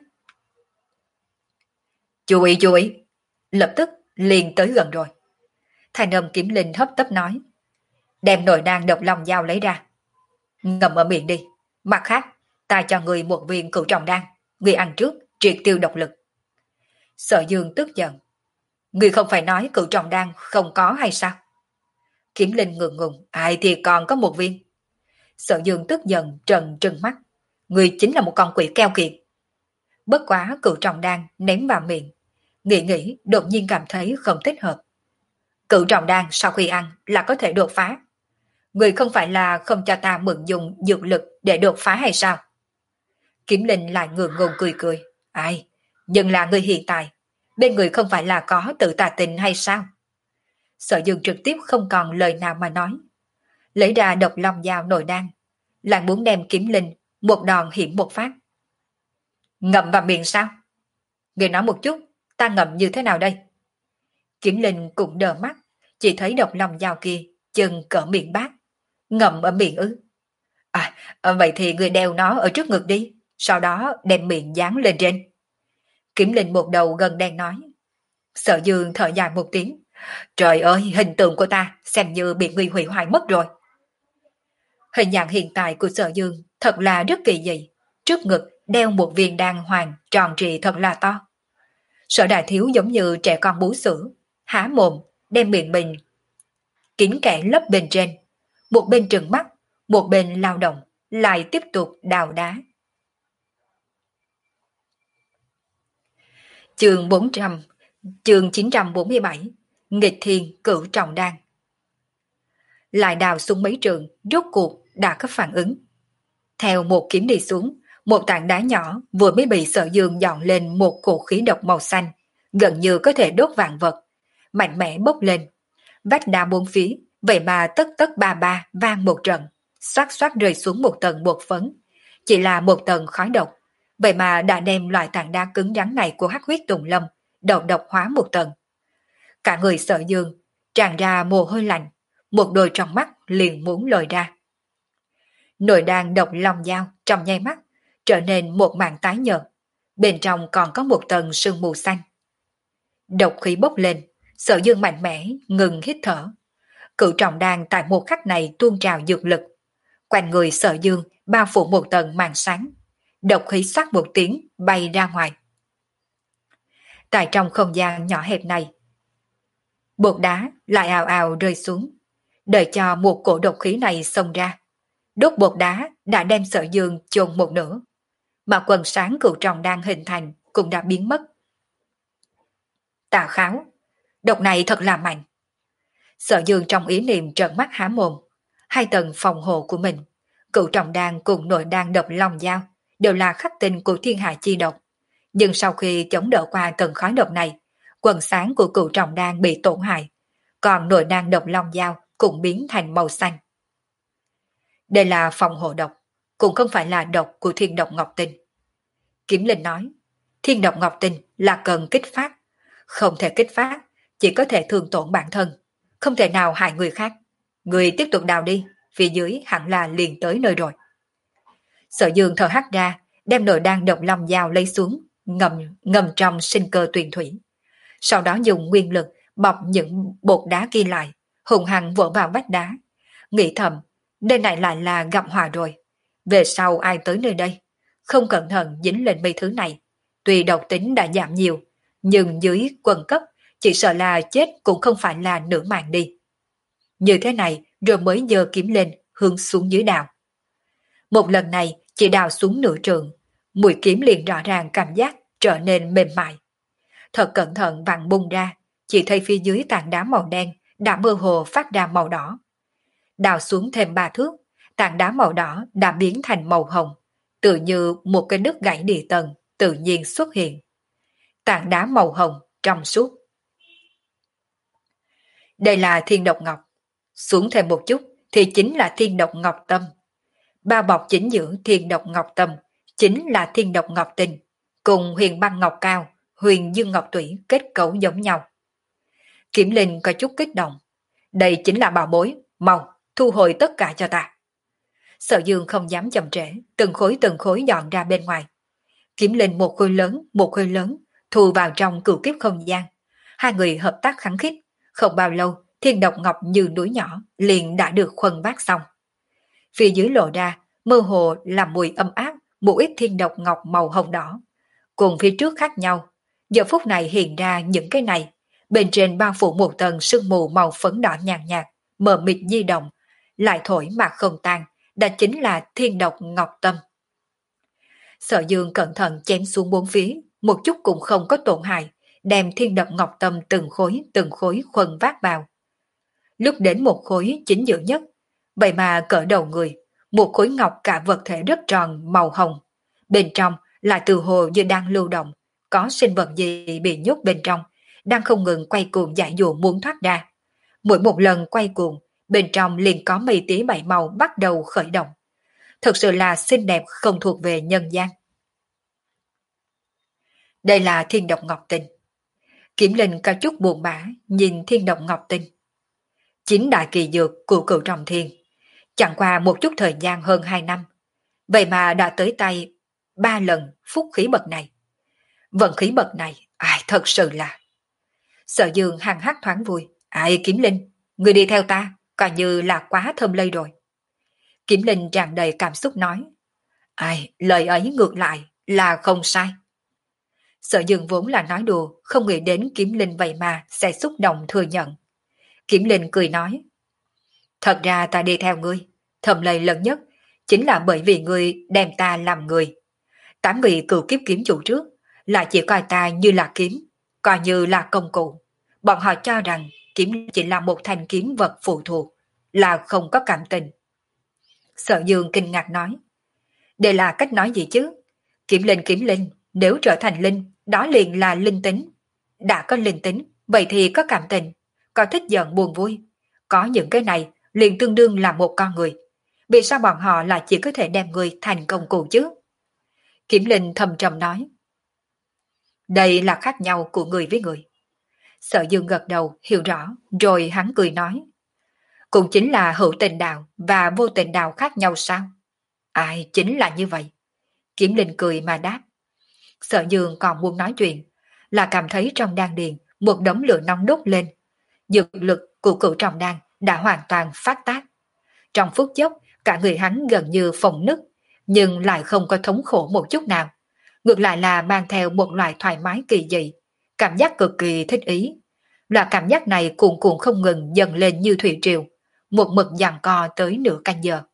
Chú ý chú ý, lập tức liền tới gần rồi. Thanh âm Kiếm Linh hấp tấp nói. Đem nồi đan độc lòng dao lấy ra. Ngậm ở miệng đi. Mặt khác, ta cho người một viên cửu trọng đan. Người ăn trước, triệt tiêu độc lực. Sở Dương tức giận. Người không phải nói cửu trọng đan không có hay sao? Kiếm Linh ngượng ngùng. Ai thì còn có một viên. Sở Dương tức giận trần trừng mắt. Người chính là một con quỷ keo kiệt. Bất quá cửu trọng đan ném vào miệng. Nghĩ nghĩ đột nhiên cảm thấy không thích hợp. Cửu trọng đan sau khi ăn là có thể đột phá. Người không phải là không cho ta mượn dùng dược lực để đột phá hay sao? Kiếm Linh lại ngượng ngùng cười cười. Ai, nhưng là người hiện tại, bên người không phải là có tự tà tình hay sao? Sở Dương trực tiếp không còn lời nào mà nói. Lấy ra độc long dao nồi đan, lại muốn đem Kiếm Linh một đòn hiểm một phát. Ngậm vào miệng sao? Người nói một chút, ta ngậm như thế nào đây? Kiếm Linh cũng đờ mắt, chỉ thấy độc long dao kia chân cỡ miệng bát, ngậm ở miệng ư. À, vậy thì người đeo nó ở trước ngực đi, sau đó đem miệng dán lên trên. Kiếm Linh một đầu gần đang nói. Sở Dương thở dài một tiếng. Trời ơi, hình tượng của ta xem như bị người hủy hoại mất rồi. Hình dạng hiện tại của Sở Dương thật là rất kỳ dị. Trước ngực đeo một viên đan hoàng tròn trịa thật là to. Sở Đại Thiếu giống như trẻ con bú sữa, há mồm, đem miệng mình kín kẽ lấp bên trên, một bên trừng mắt, một bên lao động, lại tiếp tục đào đá. Chương bốn trăm, chương chín trăm bốn mươi bảy, nghịch thiên cửu trọng đan. Lại đào xuống mấy trường, rốt cuộc đã có phản ứng. Theo một kiếm đi xuống, một tảng đá nhỏ vừa mới bị Sở Dương dọn lên một cổ khí độc màu xanh, gần như có thể đốt vạn vật, mạnh mẽ bốc lên. Vách đá bốn phía, vậy mà tất tất ba ba vang một trận, xoát xoát rơi xuống một tầng bột phấn. Chỉ là một tầng khói độc, vậy mà đã đem loại tảng đá cứng rắn này của hắc huyết tùng lâm đầu độc hóa một tầng. Cả người Sở Dương tràn ra mồ hôi lạnh, một đôi trong mắt liền muốn lồi ra. Nồi đan độc long dao trong nháy mắt trở nên một mảng tái nhợt, bên trong còn có một tầng sương mù xanh. Độc khí bốc lên, Sở Dương mạnh mẽ ngừng hít thở. Cửu trọng đan tại một khắc này tuôn trào dược lực, quanh người Sở Dương bao phủ một tầng màn sáng, độc khí xoát một tiếng bay ra ngoài. Tại trong không gian nhỏ hẹp này, bột đá lại ào ào rơi xuống, đợi cho một cổ độc khí này xông ra. Đốt bột đá đã đem Sở Dương chôn một nửa, mà quần sáng cửu trọng đan hình thành cũng đã biến mất. Tà kháo, độc này thật là mạnh. Sở Dương trong ý niệm trợn mắt há mồm, hai tầng phòng hộ của mình, cửu trọng đan cùng nội đan độc long dao đều là khắc tinh của thiên hạ chi độc. Nhưng sau khi chống đỡ qua tầng khói độc này, quần sáng của cửu trọng đan bị tổn hại, còn nội đan độc long dao cũng biến thành màu xanh. Đây là phòng hộ độc, cũng không phải là độc của thiên độc ngọc tinh. Kiếm Linh nói, thiên độc ngọc tinh là cần kích phát, không thể kích phát, chỉ có thể thương tổn bản thân, không thể nào hại người khác. Người tiếp tục đào đi, phía dưới hẳn là liền tới nơi rồi. Sở Dương thở hắt ra, đem nội đan độc long dao lấy xuống, ngầm ngầm trong sinh cơ tuyền thủy. Sau đó dùng nguyên lực bọc những bột đá kia lại, hùng hăng vỗ vào vách đá. Nghĩ thầm, nơi này lại là gặp hòa rồi. Về sau ai tới nơi đây, không cẩn thận dính lên mấy thứ này. Tuy độc tính đã giảm nhiều, nhưng dưới quần cấp, chỉ sợ là chết cũng không phải là nửa mạng đi. Như thế này rồi mới giơ kiếm lên, hướng xuống dưới đào. Một lần này chỉ đào xuống nửa trường, mũi kiếm liền rõ ràng cảm giác trở nên mềm mại. Thật cẩn thận vặn bung ra, chỉ thấy phía dưới tảng đá màu đen đã mơ hồ phát ra màu đỏ. Đào xuống thêm ba thước, tảng đá màu đỏ đã biến thành màu hồng, tự như một cái nước gãy địa tầng tự nhiên xuất hiện. Tảng đá màu hồng trong suốt. Đây là thiên độc ngọc. Xuống thêm một chút thì chính là thiên độc ngọc tâm. Bao bọc chính giữa thiên độc ngọc tâm chính là thiên độc ngọc tinh, cùng huyền băng ngọc cao, huyền dương ngọc thủy kết cấu giống nhau. Kiểm Linh có chút kích động. Đây chính là bảo bối, mau, thu hồi tất cả cho ta. Sở Dương không dám chậm trễ, từng khối từng khối dọn ra bên ngoài. Kiểm Linh một khối lớn, một khối lớn, thu vào trong cửu kiếp không gian. Hai người hợp tác khắng khít, không bao lâu, thiên độc ngọc như núi nhỏ, liền đã được khuân vác xong. Phía dưới lộ ra, mơ hồ là mùi âm áp, một ít thiên độc ngọc màu hồng đỏ. Cùng phía trước khác nhau, giờ phút này hiện ra những cái này, bên trên bao phủ một tầng sương mù màu phấn đỏ nhàn nhạt, nhạt, mờ mịt di động, lại thổi mà không tan, đó chính là thiên độc ngọc tâm. Sở Dương cẩn thận chém xuống bốn phía, một chút cũng không có tổn hại, đem thiên độc ngọc tâm từng khối từng khối khuân vác vào. Lúc đến một khối chính giữa nhất, vậy mà cỡ đầu người, một khối ngọc cả vật thể rất tròn màu hồng, bên trong là từ hồ như đang lưu động, có sinh vật gì bị nhốt bên trong, đang không ngừng quay cuồng giải dụ muốn thoát ra. Mỗi một lần quay cuồng, bên trong liền có mây tí bảy màu bắt đầu khởi động. Thực sự là xinh đẹp không thuộc về nhân gian. Đây là thiên độc ngọc tinh. Kiểm Linh có chút buồn bã nhìn thiên độc ngọc tinh. Chính đại kỳ dược của cửu trọng thiên. Chẳng qua một chút thời gian hơn hai năm. Vậy mà đã tới tay ba lần phúc khí bậc này. Vận khí bậc này, ai thật sự là. Sở Dương hằng hát thoáng vui. Ai Kiểm Linh, người đi theo ta, coi như là quá thơm lây rồi. Kiểm Linh tràn đầy cảm xúc nói. Ai, lời ấy ngược lại là không sai. Sở Dương vốn là nói đùa, không nghĩ đến Kiểm Linh vậy mà sẽ xúc động thừa nhận. Kiểm Linh cười nói. Thật ra ta đi theo ngươi, thầm lây lớn nhất, chính là bởi vì ngươi đem ta làm người. Tám vị cựu kiếp kiếm chủ trước, là chỉ coi ta như là kiếm, coi như là công cụ. Bọn họ cho rằng kiếm chỉ là một thanh kiếm vật phụ thuộc, là không có cảm tình. Sở Dương kinh ngạc nói. Đây là cách nói gì chứ? Kiểm Linh Kiểm Linh, nếu trở thành linh, đó liền là linh tính. Đã có linh tính, vậy thì có cảm tình, có thích giận buồn vui. Có những cái này, liền tương đương là một con người. Vì sao bọn họ lại chỉ có thể đem người thành công cụ chứ? Kiểm Linh thầm trầm nói. Đây là khác nhau của người với người. Sở Dương gật đầu, hiểu rõ, rồi hắn cười nói. Cũng chính là hữu tình đạo và vô tình đạo khác nhau sao? Ai chính là như vậy. Kiểm Linh cười mà đáp. Sở Dương còn muốn nói chuyện, là cảm thấy trong đan điền một đống lửa nóng đốt lên. Dược lực của cửu trọng đan đã hoàn toàn phát tác. Trong phút chốc, cả người hắn gần như phồng nứt, nhưng lại không có thống khổ một chút nào. Ngược lại là mang theo một loại thoải mái kỳ dị, cảm giác cực kỳ thích ý. Loại cảm giác này cuồn cuộn không ngừng dần lên như thủy triều, một mực giằng co tới nửa canh giờ.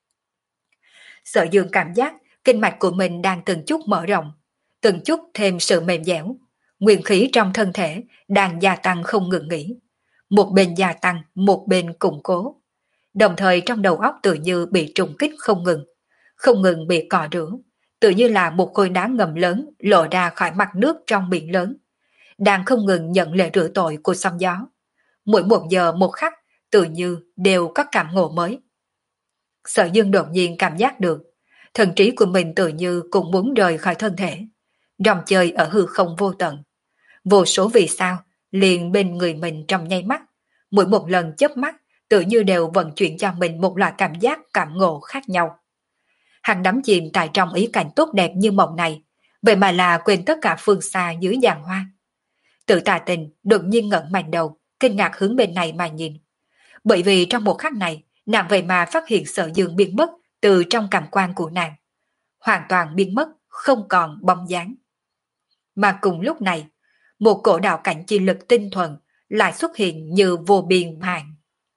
Sở Dương cảm giác kinh mạch của mình đang từng chút mở rộng, từng chút thêm sự mềm dẻo, nguyên khí trong thân thể đang gia tăng không ngừng nghỉ. Một bên gia tăng, một bên củng cố. Đồng thời trong đầu óc tự như bị trùng kích không ngừng, không ngừng bị cọ rửa, tự như là một khối đá ngầm lớn lộ ra khỏi mặt nước trong biển lớn, đang không ngừng nhận lệ rửa tội của sóng gió. Mỗi một giờ một khắc, tự như đều có cảm ngộ mới. Sở Dương đột nhiên cảm giác được, thần trí của mình tự như cũng muốn rời khỏi thân thể, rong chơi ở hư không vô tận. Vô số vì sao liền bên người mình trong nháy mắt, mỗi một lần chớp mắt tự như đều vận chuyển cho mình một loại cảm giác cảm ngộ khác nhau. Hắn đắm chìm tại trong ý cảnh tốt đẹp như mộng này, vậy mà là quên tất cả phương xa dưới giàn hoa. Tự Tà Tình đột nhiên ngẩng mạnh đầu, kinh ngạc hướng bên này mà nhìn. Bởi vì trong một khắc này, nàng vậy mà phát hiện Sở Dương biến mất từ trong cảm quan của nàng. Hoàn toàn biến mất, không còn bóng dáng. Mà cùng lúc này, một cổ đạo cảnh chi lực tinh thuần lại xuất hiện như vô biên hạn.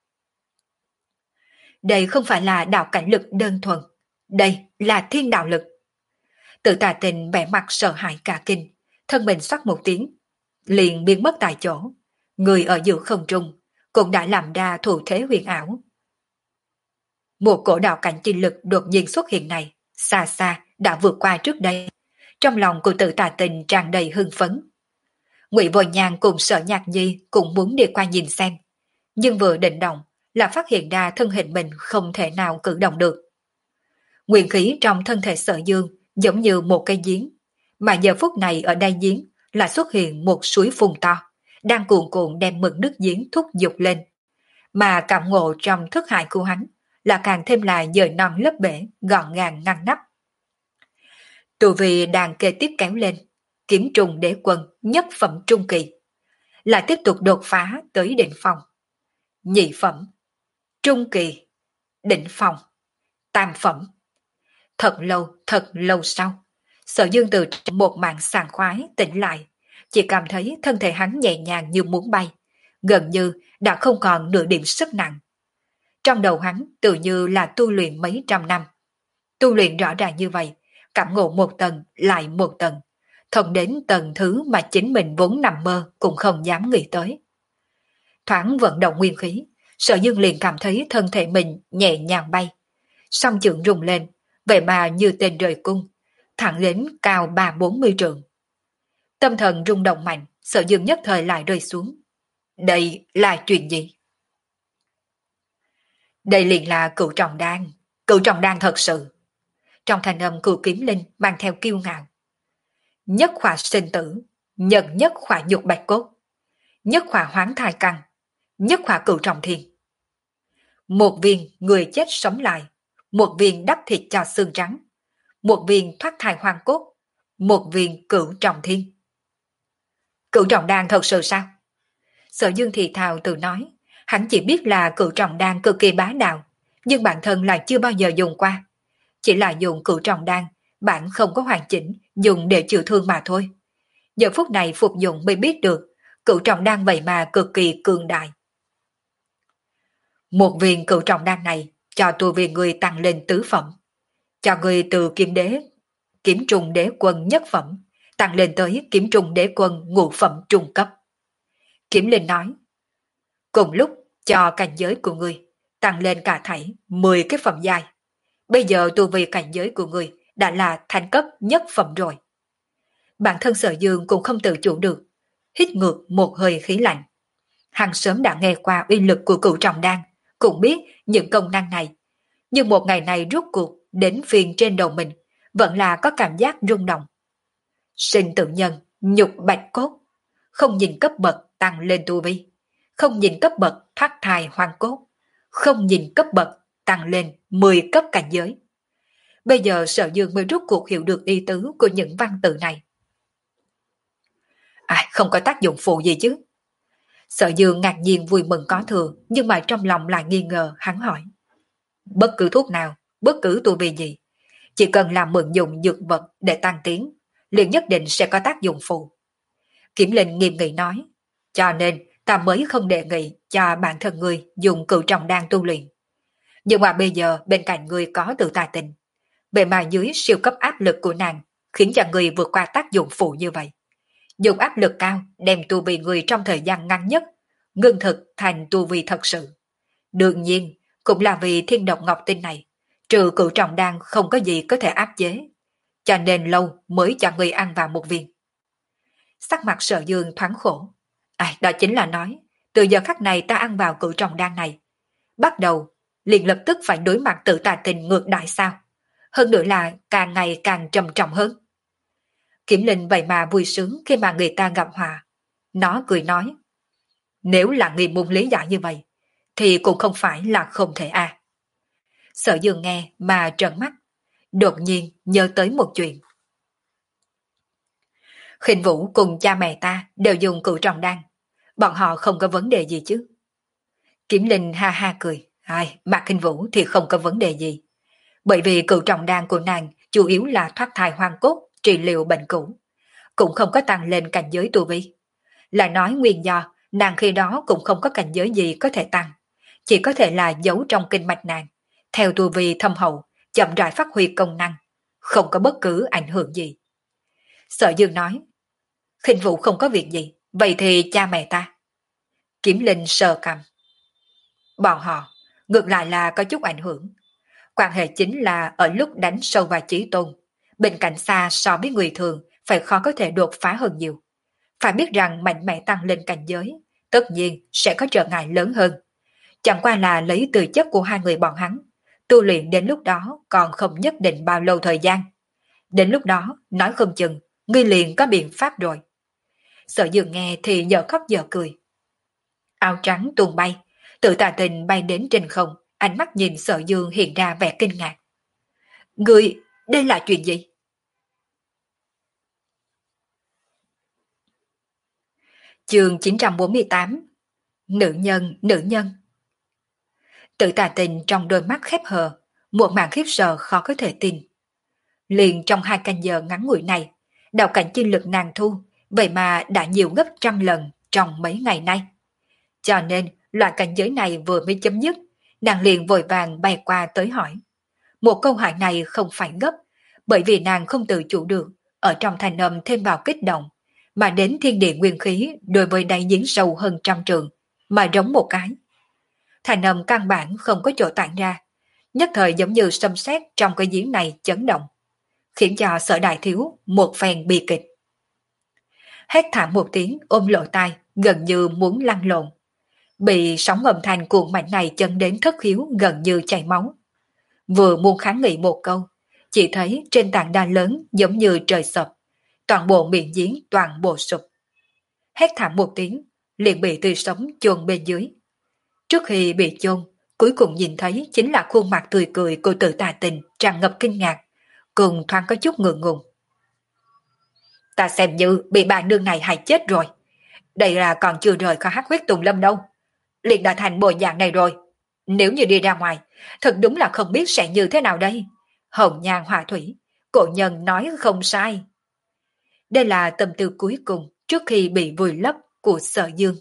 Đây không phải là đạo cảnh lực đơn thuần, đây là thiên đạo lực. Tự Tà Tình vẻ mặt sợ hãi cả kinh, thân mình xoát một tiếng, liền biến mất tại chỗ. Người ở giữa không trung cũng đã làm ra thủ thế huyền ảo. Một cổ đạo cảnh chi lực đột nhiên xuất hiện này, xa xa đã vượt qua trước đây. Trong lòng của Tự Tà Tình tràn đầy hưng phấn. Ngụy Vô Nhàn cùng Sở Nhạc Nhi cũng muốn đi qua nhìn xem, nhưng vừa định động là phát hiện ra thân hình mình không thể nào cử động được. Nguyên khí trong thân thể Sở Dương giống như một cây giếng, mà giờ phút này ở đáy giếng là xuất hiện một suối phun to, đang cuồn cuộn đem mực nước giếng thúc giục lên. Mà cảm ngộ trong thức hải của hắn là càng thêm là dời non lớp bể, gọn gàng ngăn nắp. Tù vì đàn kế tiếp kéo lên, kiếm trùng đế quân nhất phẩm trung kỳ, là tiếp tục đột phá tới đỉnh phong. Nhị phẩm, trung kỳ, đỉnh phong, tam phẩm. Thật lâu, thật lâu sau, Sở Dương từ một màn sảng khoái tỉnh lại, chỉ cảm thấy thân thể hắn nhẹ nhàng như muốn bay, gần như đã không còn nửa điểm sức nặng. Trong đầu hắn tự như là tu luyện mấy trăm năm. Tu luyện rõ ràng như vậy, cảm ngộ một tầng lại một tầng, thông đến tầng thứ mà chính mình vốn nằm mơ cũng không dám nghĩ tới. Thoáng vận động nguyên khí, Sở Dương liền cảm thấy thân thể mình nhẹ nhàng bay, song chưởng rung lên, vậy mà như tên rời cung, thẳng đến cao ba bốn mươi trượng. Tâm thần rung động mạnh, Sở Dương nhất thời lại rơi xuống. Đây là chuyện gì? Đây liền là Cửu Trọng Đan, Cửu Trọng Đan thật sự. Trong thanh âm Cửu Kiếm Linh mang theo kiêu ngạo. Nhất khỏa sinh tử, nhật nhất khỏa nhục bạch cốt, nhất khỏa hoán thai căn, nhất khỏa cửu trọng thiên. Một viên người chết sống lại, một viên đắp thịt cho xương trắng, một viên thoát thai hoang cốt, một viên cửu trọng thiên. Cửu trọng đan thật sự sao? Sở Dương thì thào tự nói, hắn chỉ biết là cửu trọng đan cực kỳ bá đạo, nhưng bản thân lại chưa bao giờ dùng qua. Chỉ là dùng cửu trọng đan, bạn không có hoàn chỉnh, dùng để chữa thương mà thôi. Giờ phút này phục dụng mới biết được, cửu trọng đan vậy mà cực kỳ cường đại. Một viên cửu trọng đan này cho tu vi người tăng lên tứ phẩm, cho người từ kiếm đế, kiếm trùng đế quân nhất phẩm, tăng lên tới kiếm trùng đế quân ngũ phẩm trung cấp. Kiếm Linh nói, cùng lúc cho cảnh giới của người tăng lên cả thảy mười cái phẩm giai. Bây giờ tu vi cảnh giới của người đã là thành cấp nhất phẩm rồi. Bản thân Sở Dương cũng không tự chủ được, hít ngược một hơi khí lạnh. Hắn sớm đã nghe qua uy lực của cửu trọng đan, cũng biết những công năng này. Nhưng một ngày này rút cuộc đến phiền trên đầu mình, vẫn là có cảm giác rung động. Sinh tự nhân, nhục bạch cốt, không nhìn cấp bậc tăng lên tu vi, không nhìn cấp bậc thoát thai hoang cốt, không nhìn cấp bậc tăng lên mười cấp cảnh giới. Bây giờ Sở Dương mới rút cuộc hiểu được ý tứ của những văn tự này. À, không có tác dụng phụ gì chứ? Sở Dương ngạc nhiên vui mừng có thừa, nhưng mà trong lòng lại nghi ngờ, hắn hỏi. Bất cứ thuốc nào, bất cứ tu vi gì, chỉ cần làm mượn dùng dược vật để tăng tiến, liền nhất định sẽ có tác dụng phụ. Kiểm Linh nghiêm nghị nói, cho nên ta mới không đề nghị cho bản thân người dùng cửu trọng đan tu luyện. Nhưng mà bây giờ bên cạnh người có Tự Tà Tình, bề mà dưới siêu cấp áp lực của nàng khiến cho người vượt qua tác dụng phụ như vậy. Dùng áp lực cao đem tu vi người trong thời gian ngắn nhất ngưng thực thành tu vi thật sự. Đương nhiên cũng là vì thiên độc ngọc tinh này, trừ cửu trọng đan không có gì có thể áp chế, cho nên lâu mới cho người ăn vào một viên. Sắc mặt Sở Dương thoáng khổ. À, đó chính là nói, từ giờ khắc này ta ăn vào cửu trọng đan này, bắt đầu liền lập tức phải đối mặt Tự Tà Tình ngược đại sao? Hơn nữa là càng ngày càng trầm trọng hơn. Kiểm Linh vậy mà vui sướng khi mà người ta gặp họa. Nó cười nói, Nếu là nghi môn lý giải như vậy, thì cũng không phải là không thể à. Sở Dương nghe mà trợn mắt, đột nhiên nhớ tới một chuyện. Khinh Vũ cùng cha mẹ ta đều dùng cửu trọng đan, bọn họ không có vấn đề gì chứ? Kiếm Linh ha ha cười, ai, mà Khinh Vũ thì không có vấn đề gì. Bởi vì cửu trọng đan của nàng chủ yếu là thoát thai hoang cốt, trị liệu bệnh cũ, cũng không có tăng lên cảnh giới tu vi. Là nói nguyên do, nàng khi đó cũng không có cảnh giới gì có thể tăng, chỉ có thể là giấu trong kinh mạch nàng, theo tu vi thâm hậu, chậm rãi phát huy công năng, không có bất cứ ảnh hưởng gì. Sở Dương nói, Khinh Vũ không có việc gì, vậy thì cha mẹ ta. Kiếm Linh sờ cằm. Bọn họ, ngược lại là có chút ảnh hưởng. Quan hệ chính là ở lúc đánh sâu vào chí tôn, bên cạnh xa so với người thường phải khó có thể đột phá hơn nhiều. Phải biết rằng mạnh mẽ tăng lên cảnh giới, tất nhiên sẽ có trở ngại lớn hơn. Chẳng qua là lấy từ chất của hai người bọn hắn, tu luyện đến lúc đó còn không nhất định bao lâu thời gian. Đến lúc đó, nói không chừng, ngươi liền có biện pháp rồi. Sở Dương nghe thì giờ khóc giờ cười. Áo trắng tuôn bay, tự tà tình bay đến trên không, ánh mắt nhìn Sở Dương hiện ra vẻ kinh ngạc. Ngươi, đây là chuyện gì? Chương chín trăm bốn mươi tám. Nữ nhân, nữ nhân. Tự tà tình trong đôi mắt khép hờ, một màn khiếp sợ khó có thể tin. Liền trong hai canh giờ ngắn ngủi này, đạo cảnh chi lực nàng thu, vậy mà đã nhiều gấp trăm lần trong mấy ngày nay. Cho nên, loại cảnh giới này vừa mới chấm dứt, nàng liền vội vàng bay qua tới hỏi. Một câu hỏi này không phải gấp, bởi vì nàng không tự chủ được, ở trong thành âm thêm vào kích động, mà đến thiên địa nguyên khí đối với đáy giếng sâu hơn trăm trường, mà rống một cái. Thành âm căn bản không có chỗ tản ra, nhất thời giống như xâm xét trong cái giếng này chấn động, khiến cho Sở Đại Thiếu một phen bi kịch. Hét thảm một tiếng ôm lỗ tai, gần như muốn lăn lộn. Bị sóng âm thanh cuồng mạnh này chấn đến thất khiếu gần như chảy máu. Vừa muốn kháng nghị một câu, chỉ thấy trên tảng đá lớn giống như trời sập, toàn bộ miệng giếng toàn bộ sụp. Hét thảm một tiếng, liền bị tươi sống chôn bên dưới. Trước khi bị chôn, cuối cùng nhìn thấy chính là khuôn mặt tươi cười của Tự Tà Tình tràn ngập kinh ngạc, cùng thoáng có chút ngượng ngùng. Ta xem như bị bà nương này hại chết rồi. Đây là còn chưa rời khỏi Hắc Huyết Tùng Lâm đâu, liền đã thành bộ dạng này rồi. Nếu như đi ra ngoài, thật đúng là không biết sẽ như thế nào đây. Hồng nhan họa thủy, cổ nhân nói không sai. Đây là tâm tư cuối cùng trước khi bị vùi lấp của Sở Dương.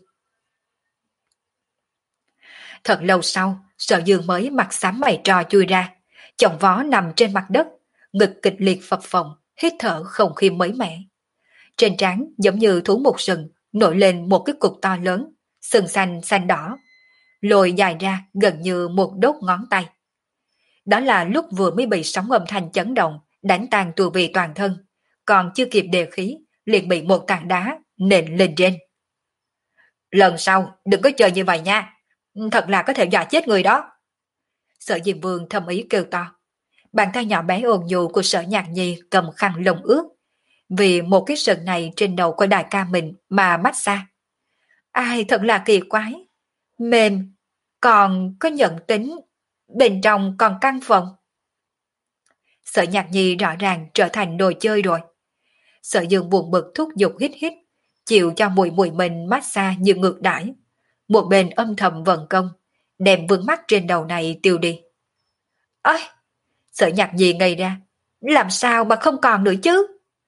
Thật lâu sau, Sở Dương mới mặt xám mày trò chui ra, chồng vó nằm trên mặt đất, ngực kịch liệt phập phồng, hít thở không khí mới mẻ. Trên trán giống như thú một sừng, nổi lên một cái cục to lớn, sừng xanh xanh đỏ, lồi dài ra gần như một đốt ngón tay. Đó là lúc vừa mới bị sóng âm thanh chấn động, đánh tan tu vi toàn thân, còn chưa kịp đề khí, liền bị một tảng đá nện lên trên. Lần sau đừng có chơi như vậy nha, thật là có thể dọa chết người đó. Sở Diêm Vương thầm ý kêu to. Bàn tay nhỏ bé ôn nhu của Sở Nhạc Nhi cầm khăn lông ướt, vì một cái sừng này trên đầu của đại ca mình mà mát xa. Ai thật là kỳ quái, mềm, còn có nhận tính, bên trong còn căng phồng. Sở Nhạc Nhi rõ ràng trở thành đồ chơi rồi. Sở Dương buồn bực thúc giục hít hít, chịu cho mùi mùi mình mát xa như ngược đãi. Một bên âm thầm vận công, đem vương mắt trên đầu này tiêu đi. Ôi! Sở Nhạc Nhi ngây ra, làm sao mà không còn nữa chứ?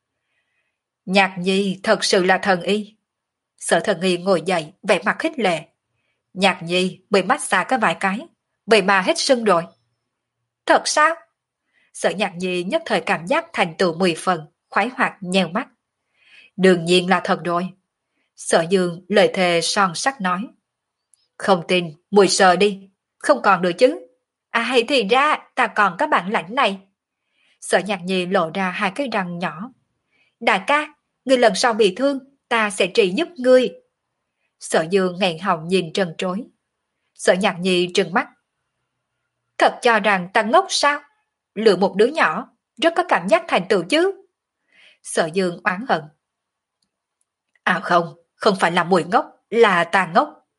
Nhạc Nhi thật sự là thần y. Sở Thần Y ngồi dậy, vẻ mặt khích lệ. Nhạc Nhi bị mát xa có vài cái, vậy mà hết sưng rồi. Thật sao? Sở Nhạc Nhi nhất thời cảm giác thành tựu mười phần, khoái hoạt nheo mắt. Đương nhiên là thật rồi. Sở Dương lời thề son sắc nói. Không tin, mùi sờ đi, không còn nữa chứ. À hay thì ra ta còn có bản lãnh này. Sở Nhạc Nhi lộ ra hai cái răng nhỏ. Đại ca, người lần sau bị thương, ta sẽ trị giúp ngươi. Sở Dương nghẹn họng nhìn trân trối. Sở Nhạc Nhi trừng mắt. Thật cho rằng ta ngốc sao? Lừa một đứa nhỏ, rất có cảm giác thành tựu chứ. Sở Dương oán hận. À không, không phải là mùi ngốc, là ta ngốc.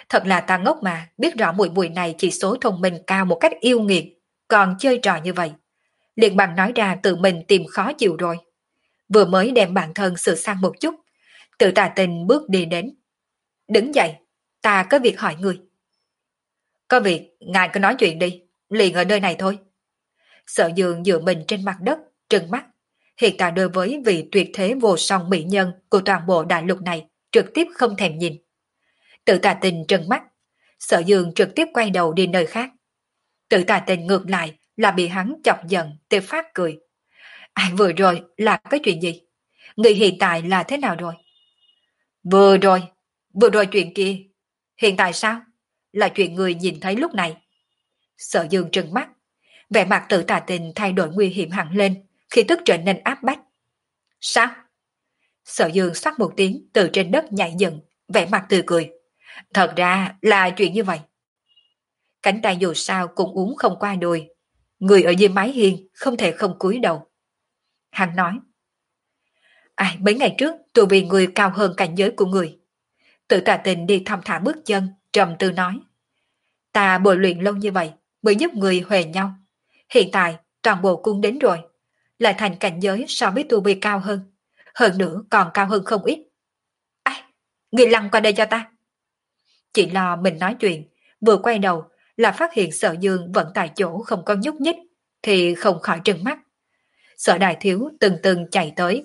Thật là ta ngốc mà, biết rõ mùi mùi này chỉ số thông minh cao một cách yêu nghiệt, còn chơi trò như vậy. Liền bằng nói ra tự mình tìm khó chịu rồi. Vừa mới đem bản thân sửa sang một chút, Tự Tà Tình bước đi đến. Đứng dậy, ta có việc hỏi người. Có việc, ngài cứ nói chuyện đi, liền ở nơi này thôi. Sở Dương dựa mình trên mặt đất, trừng mắt. Hiện tại đối với vị tuyệt thế vô song mỹ nhân của toàn bộ đại lục này, trực tiếp không thèm nhìn. Tự Tà Tình trừng mắt, Sở Dương trực tiếp quay đầu đi nơi khác. Tự Tà Tình ngược lại là bị hắn chọc giận, tê phát cười. Ai vừa rồi là cái chuyện gì? Người hiện tại là thế nào rồi? Vừa rồi, vừa rồi chuyện kia. Hiện tại sao? Là chuyện người nhìn thấy lúc này. Sở Dương trừng mắt, vẻ mặt Tự Tà Tình thay đổi nguy hiểm hẳn lên, khi tức trở nên áp bách. Sao? Sở Dương xoát một tiếng từ trên đất nhảy dựng, vẻ mặt tươi cười. Thật ra là chuyện như vậy. Cánh tay dù sao cũng uống không qua đùi. Người ở dưới mái hiên không thể không cúi đầu. Hắn nói. Ai, mấy ngày trước tôi vì người cao hơn cảnh giới của người. Tự Tà Tình đi thong thả bước chân, trầm tư nói. Ta bồi luyện lâu như vậy mới giúp người huề nhau. Hiện tại toàn bộ cung đến rồi, lại thành cảnh giới so với tu vi cao hơn. Hơn nữa còn cao hơn không ít. Ai, người lăn qua đây cho ta. Chỉ lo mình nói chuyện, vừa quay đầu là phát hiện Sở Dương vẫn tại chỗ không có nhúc nhích, thì không khỏi trừng mắt. Sở Đại Thiếu từng từng chạy tới.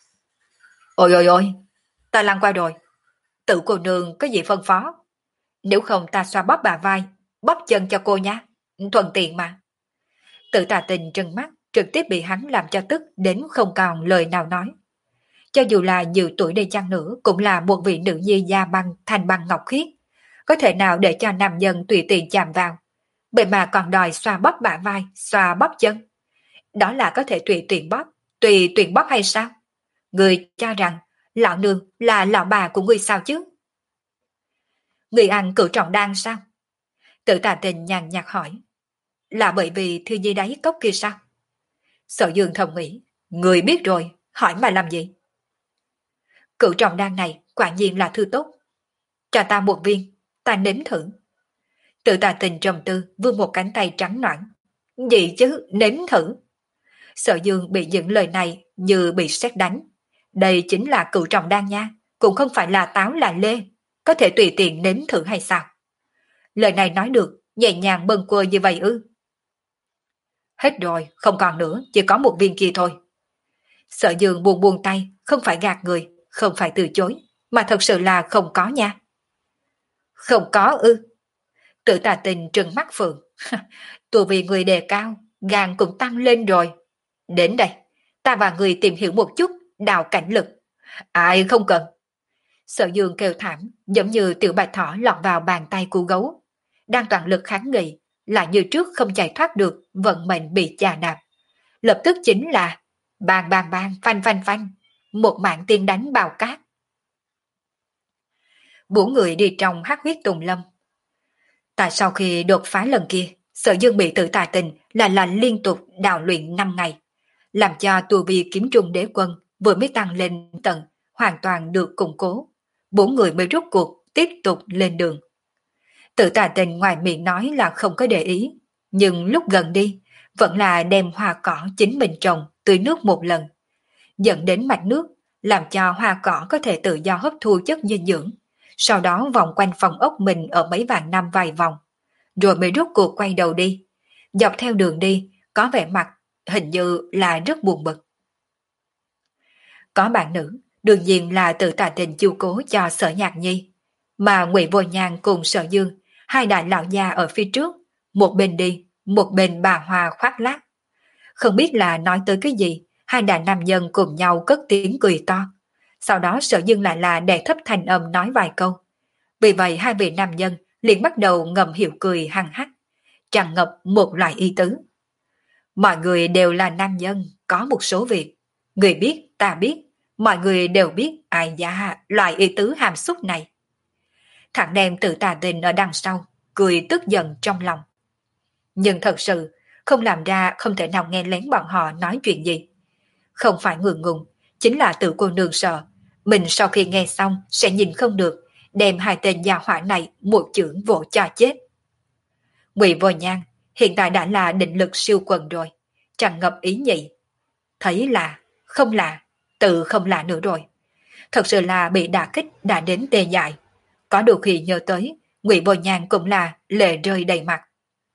Ôi ôi ôi, ta lăn qua rồi. Tự cô nương có gì phân phó? Nếu không ta xoa bóp bà vai, bóp chân cho cô nha, thuận tiện mà. Tự Tà Tình trừng mắt, trực tiếp bị hắn làm cho tức đến không còn lời nào nói. Cho dù là nhiều tuổi đi chăng nữa cũng là một vị nữ nhi da băng thanh băng ngọc khiết, có thể nào để cho nam nhân tùy tiện chạm vào, vậy mà còn đòi xoa bóp bả vai, xoa bóp chân. Đó là có thể tùy tiện bóp, tùy tiện bóp hay sao? Người cho rằng lão nương là lão bà của người sao chứ? Người ăn cửu trọng đan sao? Tự Tà Tình nhàn nhạt hỏi. Là bởi vì thư nhi đáy cốc kia sao? Sở Dương thầm nghĩ, người biết rồi, hỏi mà làm gì? Cửu trọng đan này quả nhiên là thư tốt. Cho ta một viên, ta nếm thử. Tự Tà Tình trầm tư vươn một cánh tay trắng nõn. Gì chứ, nếm thử. Sở Dương bị những lời này như bị sét đánh. Đây chính là cửu trọng đan nha, cũng không phải là táo là lê, có thể tùy tiện nếm thử hay sao? Lời này nói được, nhẹ nhàng bâng quơ như vậy ư? Hết rồi, không còn nữa, chỉ có một viên kia thôi. Sở Dương buông buông tay, không phải gạt người, không phải từ chối, mà thật sự là không có nha. Không có ư? Tự Tà Tình trừng mắt phượng. Tôi vì người đề cao, gan cũng tăng lên rồi. Đến đây, ta và người tìm hiểu một chút đào cảnh lực. Ai không cần. Sở Dương kêu thảm, giống như tiểu bạch thỏ lọt vào bàn tay của gấu. Đang toàn lực kháng nghị, lại như trước không chạy thoát được, vận mệnh bị chà đạp. Lập tức chính là bang bang bang, phanh phanh phanh, một mạng tiên đánh bào cát. Bốn người đi trong hắc huyết tùng lâm. Tại sau khi đột phá lần kia, Sở Dương bị Tự Tà Tình là lành liên tục đào luyện năm ngày, làm cho tu vi kiếm trung đế quân vừa mới tăng lên tầng, hoàn toàn được củng cố. Bốn người mới rút cuộc tiếp tục lên đường. Tự Tà Tình ngoài miệng nói là không có để ý, nhưng lúc gần đi vẫn là đem hoa cỏ chính mình trồng tưới nước một lần, dẫn đến mạch nước, làm cho hoa cỏ có thể tự do hấp thu chất dinh dưỡng, sau đó vòng quanh phòng ốc mình ở mấy vạn năm vài vòng, rồi mới rút cuộc quay đầu đi. Dọc theo đường đi, có vẻ mặt hình như là rất buồn bực. Có bạn nữ, đương nhiên là Tự Tà Tình chiêu cố cho Sở Nhạc Nhi, mà Ngụy Vô Nhàn cùng Sở Dương, hai đại lão già ở phía trước, một bên đi, một bên bà Hoa khoác lác. Không biết là nói tới cái gì, hai đại nam nhân cùng nhau cất tiếng cười to. Sau đó Sở Dương lại là đè thấp thanh âm nói vài câu. Vì vậy hai vị nam nhân liền bắt đầu ngầm hiểu cười hăng hắc, tràn ngập một loại ý tứ. Mọi người đều là nam nhân, có một số việc. Người biết, ta biết, mọi người đều biết, ai da, loại ý tứ hàm xúc này. Thằng đem Tự Tà Tình ở đằng sau, cười tức giận trong lòng. Nhưng thật sự, không làm ra không thể nào nghe lén bọn họ nói chuyện gì. Không phải ngượng ngùng, chính là tự cô nương sợ, mình sau khi nghe xong sẽ nhìn không được, đem hai tên gia hỏa này một chưởng vỗ cho chết. Ngụy Vô Nhan hiện tại đã là định lực siêu quần rồi, tràn ngập ý nhị. Thấy là, không là, tự không là nữa rồi. Thật sự là bị đả kích đã đến tê dại. Có đôi khi nhớ tới, Ngụy Vô Nhan cũng là lệ rơi đầy mặt.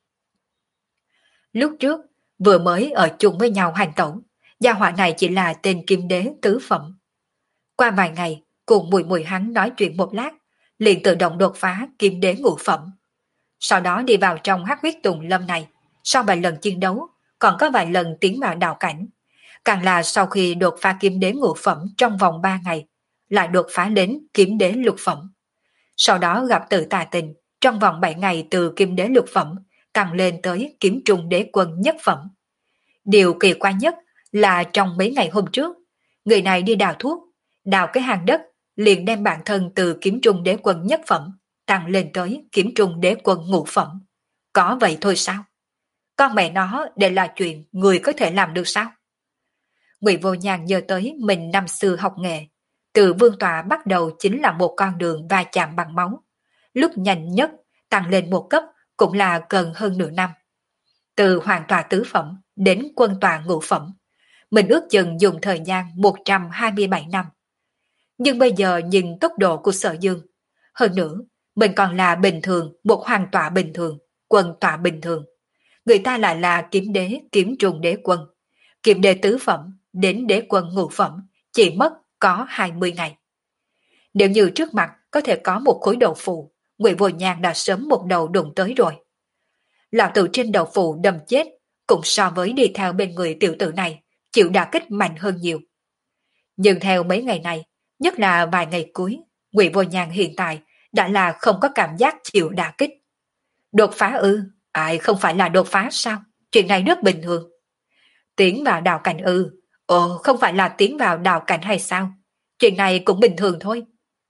Lúc trước, vừa mới ở chung với nhau hành tẩu, gia hỏa này chỉ là tên kim đế tứ phẩm. Qua vài ngày, cùng mùi mùi hắn nói chuyện một lát, liền tự động đột phá kim đế ngũ phẩm. Sau đó đi vào trong hắc huyết tùng lâm này, sau vài lần chiến đấu, còn có vài lần tiến vào đạo cảnh. Càng là sau khi đột phá kiếm đế ngũ phẩm trong vòng ba ngày, lại đột phá đến kiếm đế lục phẩm. Sau đó gặp Tự Tà Tình, trong vòng bảy ngày từ kiếm đế lục phẩm, càng lên tới kiếm trung đế quân nhất phẩm. Điều kỳ quái nhất là trong mấy ngày hôm trước, người này đi đào thuốc, đào cái hang đất, liền đem bản thân từ kiếm trung đế quân nhất phẩm, tăng lên tới kiếm trung đế quân ngũ phẩm. Có vậy thôi sao? Con mẹ nó để là chuyện người có thể làm được sao? Ngụy Vô Nhan nhớ tới mình năm xưa học nghệ, từ vương tọa bắt đầu chính là một con đường va chạm bằng máu. Lúc nhanh nhất tăng lên một cấp cũng là gần hơn nửa năm. Từ hoàng tọa tứ phẩm đến quân tọa ngũ phẩm, mình ước chừng dùng thời gian một trăm hai mươi bảy năm. Nhưng bây giờ nhìn tốc độ của Sở Dương, hơn nữa mình còn là bình thường, một hoàng tọa bình thường, quân tọa bình thường. Người ta lại là kiếm đế, kiếm trung đế quân. Kiếm đế tứ phẩm đến đế quân ngũ phẩm chỉ mất có hai mươi ngày. Nếu như trước mặt có thể có một khối đậu phụ, Ngụy Vô Nhan đã sớm một đầu đụng tới rồi. Lão tử trên đậu phụ đâm chết cũng so với đi theo bên người tiểu tử này chịu đả kích mạnh hơn nhiều. Nhưng theo mấy ngày này, nhất là vài ngày cuối, Ngụy Vô Nhan hiện tại đã là không có cảm giác chịu đả kích. Đột phá ư? Ai không phải là đột phá sao? Chuyện này rất bình thường. Tiến vào đạo cảnh ư? Ồ, không phải là tiến vào đạo cảnh hay sao? Chuyện này cũng bình thường thôi.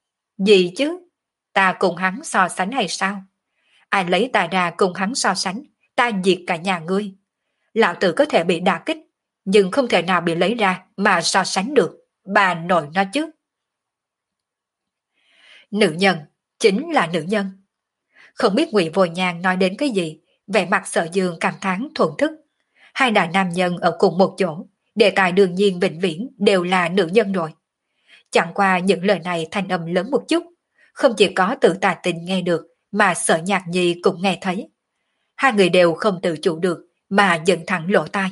Gì chứ? Ta cùng hắn so sánh hay sao? Ai lấy ta ra cùng hắn so sánh, ta diệt cả nhà ngươi. Lão tử có thể bị đả kích, nhưng không thể nào bị lấy ra mà so sánh được. Bà nội nó chứ. Nữ nhân, chính là nữ nhân. Không biết Ngụy Vô Nhan nói đến cái gì, vẻ mặt Sở Dương cảm thán thuần thức. Hai đại nam nhân ở cùng một chỗ, đề tài đương nhiên vĩnh viễn đều là nữ nhân rồi. Chẳng qua những lời này thanh âm lớn một chút, không chỉ có Tự Tà Tình nghe được, mà Sở Nhạc Nhi cũng nghe thấy. Hai người đều không tự chủ được, mà dựng thẳng lỗ tai.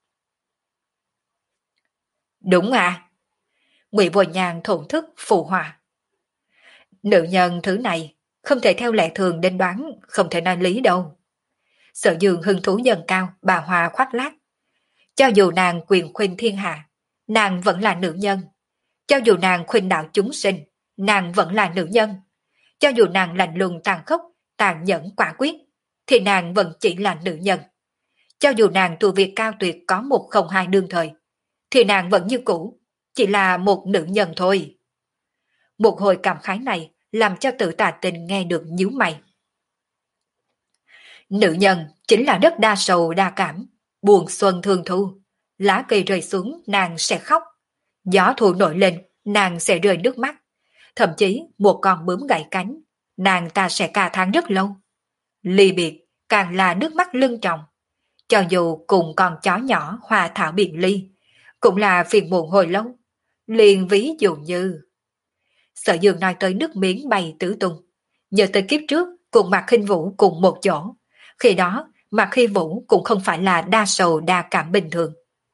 Đúng à? Ngụy Vô Nhan thổn thức phụ họa. Nữ nhân thứ này, không thể theo lẽ thường đến đoán, không thể nói lý đâu. Sở Dương hứng thú dần cao, bà Hoa khoác lác. Cho dù nàng quyền khuynh thiên hạ, nàng vẫn là nữ nhân. Cho dù nàng khuynh đạo chúng sinh, nàng vẫn là nữ nhân. Cho dù nàng lạnh lùng tàn khốc, tàn nhẫn quả quyết, thì nàng vẫn chỉ là nữ nhân. Cho dù nàng tu vi cao tuyệt có một không hai đương thời, thì nàng vẫn như cũ, chỉ là một nữ nhân thôi. Một hồi cảm khái này làm cho Tự Tà Tình nghe được nhíu mày. Nữ nhân chính là rất đa sầu đa cảm, buồn xuân thường thu. Lá cây rơi xuống nàng sẽ khóc, gió thu nổi lên nàng sẽ rơi nước mắt. Thậm chí một con bướm gãy cánh, nàng ta sẽ ca thán rất lâu. Ly biệt càng là nước mắt lưng tròng. Cho dù cùng con chó nhỏ hòa thảo biệt ly, cũng là phiền muộn hồi lâu. Liền ví dụ như... Sở Dương nói tới nước miếng bay tứ tung. Nhớ tới kiếp trước cùng Mạc Khinh Vũ cùng một chỗ. Khi đó Mạc Khinh Vũ cũng không phải là đa sầu đa cảm bình thường.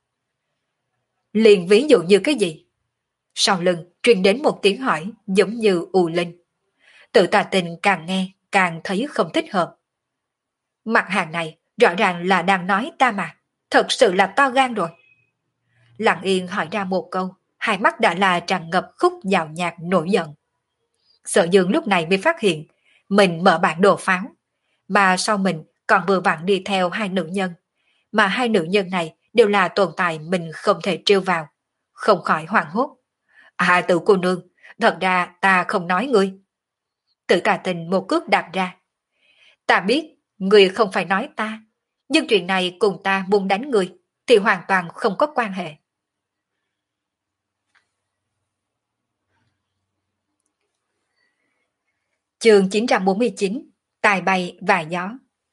Liền ví dụ như cái gì? Sau lưng truyền đến một tiếng hỏi giống như ù linh. Tự Tà Tình càng nghe càng thấy không thích hợp. Mặt hàng này rõ ràng là đang nói ta mà, thật sự là to gan rồi. Lặng Yên hỏi ra một câu, hai mắt đã là tràn ngập khúc dạo nhạc nổi giận. Sở Dương lúc này mới phát hiện mình mở bản đồ pháo, mà sau mình còn vừa vặn đi theo hai nữ nhân, mà hai nữ nhân này đều là tồn tại mình không thể trêu vào, không khỏi hoảng hốt. À, Tự cô nương, thật ra ta không nói ngươi. Tự Tà Tình một cước đạp ra. Ta biết ngươi không phải nói ta, nhưng chuyện này cùng ta muốn đánh ngươi thì hoàn toàn không có quan hệ. Chương chín trăm bốn mươi chín, Tài bay và gió.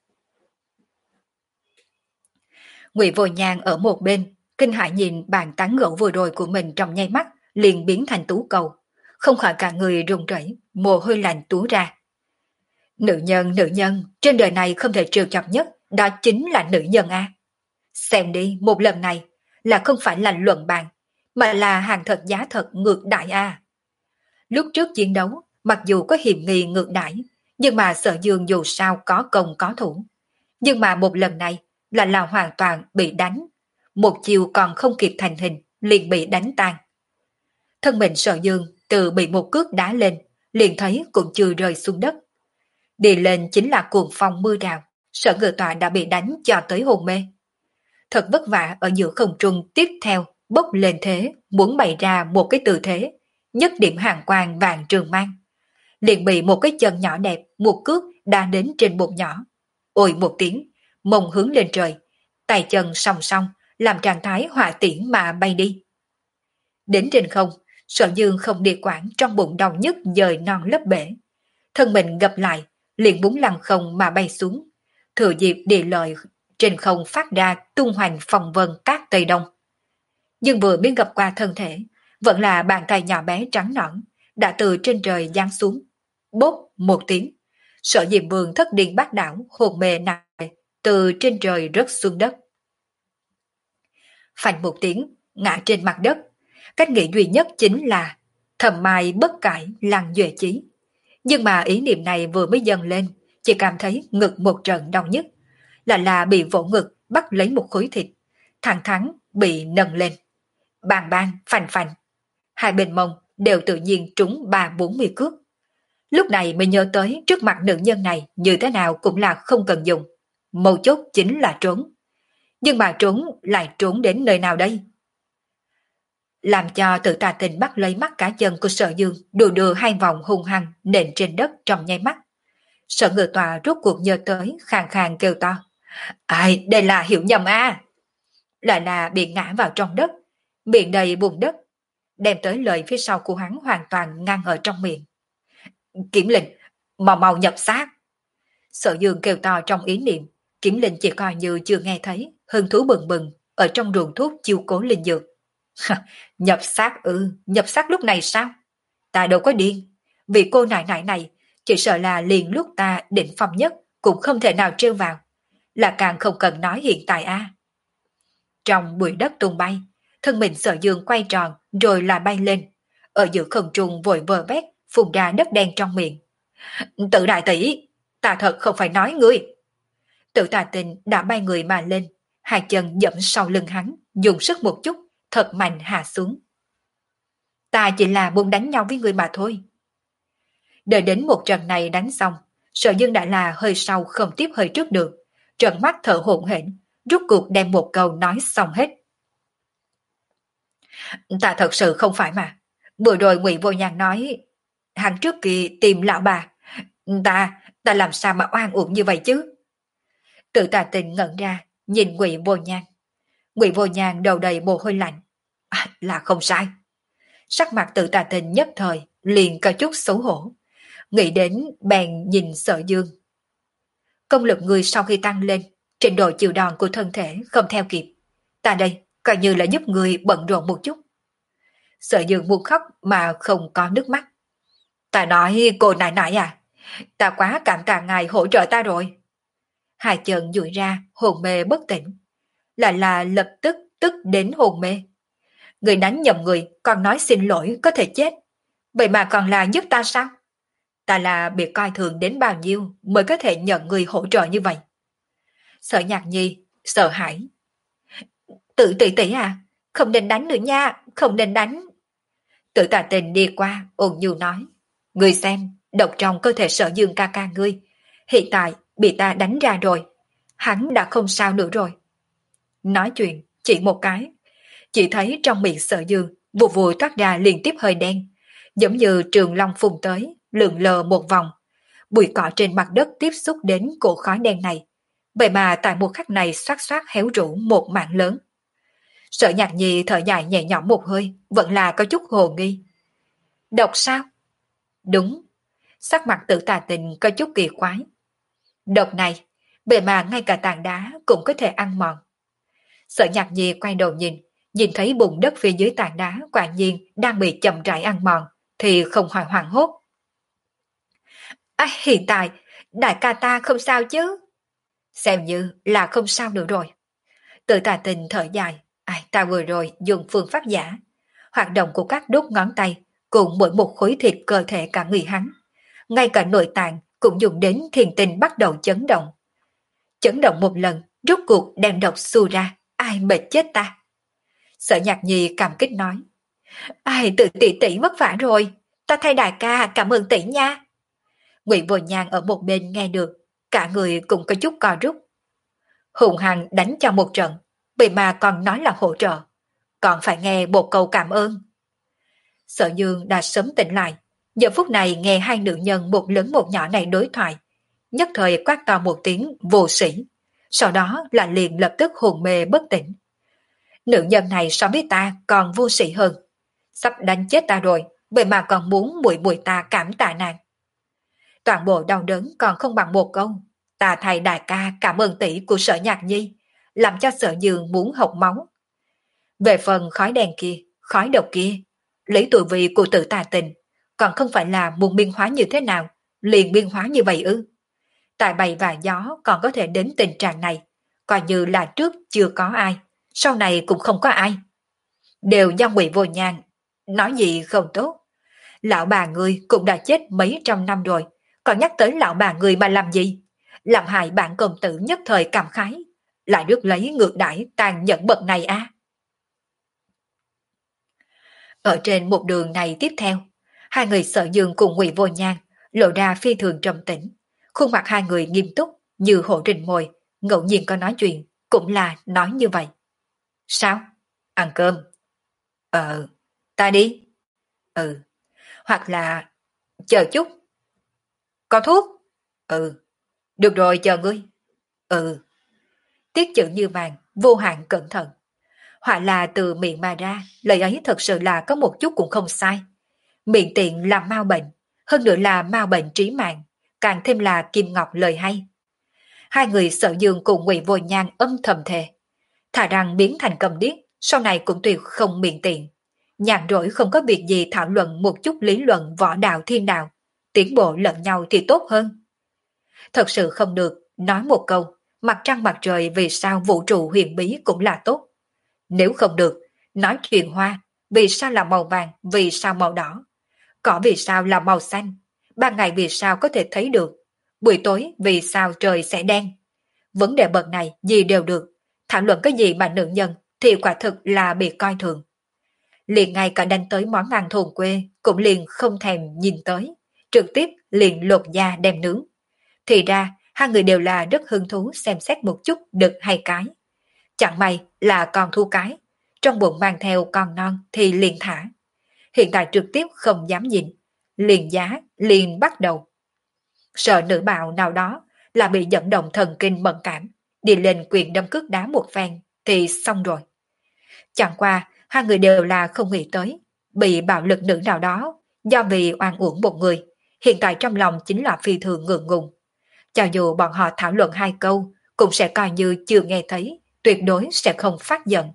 Ngụy Vô Nhàn ở một bên, kinh hãi nhìn bàn tán gẫu vừa rồi của mình trong nháy mắt, liền biến thành tú cầu, không khỏi cả người run rẩy, mồ hôi lạnh túa ra. Nữ nhân, nữ nhân, trên đời này không thể trêu chọc nhất, đó chính là nữ nhân a. Xem đi, một lần này là không phải là luận bàn, mà là hàng thật giá thật ngược đại a. Lúc trước chiến đấu, mặc dù có hiểm nghi ngược đãi, nhưng mà Sở Dương dù sao có công có thủ. Nhưng mà một lần này là là hoàn toàn bị đánh. Một chiều còn không kịp thành hình, liền bị đánh tan. Thân mình Sở Dương từ bị một cước đá lên, liền thấy cũng chưa rơi xuống đất. Đi lên chính là cuồng phong mưa rào, Sở Ngự Tọa đã bị đánh cho tới hôn mê. Thật vất vả ở giữa không trung tiếp theo, bốc lên thế, muốn bày ra một cái tư thế, nhất điểm hàng quang vàng trường mang. Liền bị một cái chân nhỏ đẹp, một cước đá đến trên bụng nhỏ. Ôi một tiếng, mông hướng lên trời, tay chân song song, làm trạng thái hỏa tiễn mà bay đi. Đến trên không, Sở Dương không đi quản trong bụng đau nhức dời non lấp bể. Thân mình gập lại, liền búng lăng không mà bay xuống. Thừa dịp địa lợi trên không phát ra tung hoành phòng vân các tây đông. Nhưng vừa biến gặp qua thân thể, vẫn là bàn tay nhỏ bé trắng nõn, đã từ trên trời giáng xuống. Bốp một tiếng, Sở Diệm Vương thất điên bát đảo hồn mê nặng từ trên trời rớt xuống đất. Phanh một tiếng, ngã trên mặt đất. Cách nghĩ duy nhất chính là thầm mai bất cải lăng duệ chí. Nhưng mà ý niệm này vừa mới dâng lên, chỉ cảm thấy ngực một trận đau nhức, là là bị vỗ ngực bắt lấy một khối thịt, thẳng thắn bị nâng lên. Bang bang, phành phành. Hai bên mông đều tự nhiên trúng ba bốn mươi cước. Lúc này mới nhớ tới trước mặt nữ nhân này như thế nào cũng là không cần dùng. Mấu chốt chính là trốn. Nhưng mà trốn lại trốn đến nơi nào đây? Làm cho Tự Tà Tình bắt lấy mắt cá chân của Sở Dương, đùa đưa hai vòng hung hăng nện trên đất trong nháy mắt. Sở Ngự Tọa rốt cuộc nhớ tới, khàn khàn kêu to. Ai, đây là hiểu nhầm a. Lại là bị ngã vào trong đất, miệng đầy bùn đất, đem tới lời phía sau của hắn hoàn toàn ngăn ở trong miệng. Kiểm Linh, mau mau nhập xác. Sở Dương kêu to trong ý niệm, Kiểm Linh chỉ coi như chưa nghe thấy, hứng thú bừng bừng ở trong ruộng thuốc chiêu cố linh dược. Nhập xác ư, nhập xác lúc này sao? Ta đâu có điên, vì cô nại nại này chỉ sợ là liền lúc ta định phong nhất cũng không thể nào trêu vào, là càng không cần nói hiện tại a. À. Trong bụi đất tung bay, thân mình Sở Dương quay tròn rồi lại bay lên, ở giữa không trung vội vờ vét phun ra đất đen trong miệng. Tự đại tỷ, ta thật không phải nói ngươi. Tự Tà Tình đã bay người mà lên, hai chân dẫm sau lưng hắn, dùng sức một chút, thật mạnh hạ xuống. Ta chỉ là muốn đánh nhau với người mà thôi. Đợi đến một trận này đánh xong, Sở Dương đã là hơi sau không tiếp hơi trước được, trợn mắt thở hổn hển, rút cuộc đem một câu nói xong hết. Ta thật sự không phải mà. Vừa rồi Ngụy Vô Nhàn nói, hắn trước kia tìm lão bà, ta, ta làm sao mà oan uổng như vậy chứ? Tự Tà Tình ngẩn ra, nhìn Ngụy Vô Nhàn. Ngụy Vô Nhàn đầu đầy mồ hôi lạnh. À, là không sai. Sắc mặt Tự Tà Tình nhất thời liền có chút xấu hổ, nghĩ đến bèn nhìn Sở Dương. Công lực người sau khi tăng lên, trình độ chịu đòn của thân thể không theo kịp. Ta đây coi như là giúp người bận rộn một chút. Sở Dương muốn khóc mà không có nước mắt. Ta nói cô nại nại à, ta quá cảm tạ ngài hỗ trợ ta rồi. Hai chân duỗi ra, hồn mê bất tỉnh. Lại là lập tức tức đến hồn mê. Người đánh nhầm người còn nói xin lỗi có thể chết. Vậy mà còn là giúp ta sao? Ta là bị coi thường đến bao nhiêu mới có thể nhận người hỗ trợ như vậy? Sở Nhạc Nhi sợ hãi. Tự tỷ tỷ à, không nên đánh nữa nha, không nên đánh. Tự Tà Tình đi qua ôn nhu nói. Ngươi xem, độc trong cơ thể Sở Dương ca ca ngươi, hiện tại bị ta đánh ra rồi, hắn đã không sao nữa rồi. Nói chuyện, chỉ một cái, chỉ thấy trong miệng Sở Dương vù vù thoát ra liên tiếp hơi đen, giống như trường long phun tới, lượn lờ một vòng. Bụi cỏ trên mặt đất tiếp xúc đến cổ khói đen này, vậy mà tại một khắc này xoát xoát héo rũ một mảng lớn. Sở Nhạc Nhi thở dài nhẹ nhõm một hơi, vẫn là có chút hồ nghi. Độc sao? Đúng, Sắc mặt Tử Tà Tình có chút kỳ quái. Độc này, bề mà ngay cả tảng đá cũng có thể ăn mòn. Sở Nhạc Nhi quay đầu nhìn, nhìn thấy bùn đất phía dưới tảng đá quả nhiên đang bị chậm rãi ăn mòn, thì không khỏi hoảng hốt. À, hiện tại, đại ca ta không sao chứ? Xem như là không sao nữa rồi. Tự Tà Tình thở dài, ai ta vừa rồi dùng phương pháp giả. Hoạt động của các đốt ngón tay cùng mỗi một khối thịt cơ thể cả người hắn. Ngay cả nội tạng cũng dùng đến thiền tình bắt đầu chấn động. Chấn động một lần, rốt cuộc đem độc xù ra, ai mệt chết ta. Sở Nhạc Nhi cảm kích nói, ai tự tỷ tỷ vất vả rồi, ta thay đại ca cảm ơn tỷ nha. Ngụy Vô Nhan ở một bên nghe được, cả người cũng có chút co rút. Hùng hằng đánh cho một trận, vậy mà còn nói là hỗ trợ, còn phải nghe một câu cảm ơn. Sở Dương đã sớm tỉnh lại, giờ phút này nghe hai nữ nhân một lớn một nhỏ này đối thoại, nhất thời quát to một tiếng vô sĩ, sau đó là liền lập tức hồn mê bất tỉnh. Nữ nhân này so với ta còn vô sĩ hơn, sắp đánh chết ta rồi, vậy mà còn muốn muội muội ta cảm tạ nàng. Toàn bộ đau đớn còn không bằng một câu, ta thay đại ca cảm ơn tỷ của Sở Nhạc Nhi, làm cho Sở Dương muốn hộc máu. Về phần khói đèn kia, khói độc kia, lấy tuổi vị của Tử Tà Tình, còn không phải là muốn biên hóa như thế nào, liền biên hóa như vậy ư? Tại bầy và gió còn có thể đến tình trạng này, coi như là trước chưa có ai, sau này cũng không có ai. Đều do Ngụy Vô Nhan, nói gì không tốt. Lão bà người cũng đã chết mấy trăm năm rồi, còn nhắc tới lão bà người mà làm gì? Làm hại bạn công tử nhất thời cảm khái, lại rước lấy ngược đãi tàn nhẫn bậc này a. À? Ở trên một đường này tiếp theo, hai người Sở Dương cùng Ngụy Vô Nhan lộ ra phi thường trầm tĩnh, khuôn mặt hai người nghiêm túc như hổ rình mồi, ngẫu nhiên có nói chuyện, cũng là nói như vậy. Sao? Ăn cơm? Ờ, ta đi. Ừ, hoặc là chờ chút. Có thuốc? Ừ, được rồi chờ ngươi. Ừ, tiết chữ như vàng, vô hạn cẩn thận. Hoặc là từ miệng mà ra, lời ấy thật sự là có một chút cũng không sai. Miệng tiện làm mau bệnh, hơn nữa là mau bệnh trí mạng, càng thêm là Kim Ngọc lời hay. Hai người Sở Dương cùng Ngụy Vô Nhan âm thầm thề, thà rằng biến thành cầm điếc, sau này cũng tuyệt không miệng tiện. Nhàn rỗi không có việc gì thảo luận một chút lý luận võ đạo thiên đạo, tiến bộ lẫn nhau thì tốt hơn. Thật sự không được, nói một câu, mặt trăng mặt trời vì sao vũ trụ huyền bí cũng là tốt. Nếu không được, nói chuyện hoa, vì sao là màu vàng, vì sao màu đỏ, cỏ vì sao là màu xanh, ban ngày vì sao có thể thấy được, buổi tối vì sao trời sẽ đen. Vấn đề bậc này gì đều được, thảo luận cái gì mà nữ nhân thì quả thực là bị coi thường. Liền ngay cả đánh tới món ăn thôn quê cũng liền không thèm nhìn tới, trực tiếp liền lột da đem nướng. Thì ra hai người đều là rất hứng thú xem xét một chút đực hay cái. Chẳng may là con thu cái, trong bụng mang theo con non thì liền thả. Hiện tại trực tiếp không dám nhìn, liền giá, liền bắt đầu. Sợ nữ bạo nào đó là bị dẫn động thần kinh mẫn cảm, đi lên quyền đâm cước đá một phen thì xong rồi. Chẳng qua, hai người đều là không nghĩ tới, bị bạo lực nữ nào đó, do vì oan uổng một người, hiện tại trong lòng chính là phi thường ngượng ngùng. Cho dù bọn họ thảo luận hai câu, cũng sẽ coi như chưa nghe thấy, tuyệt đối sẽ không phát giận.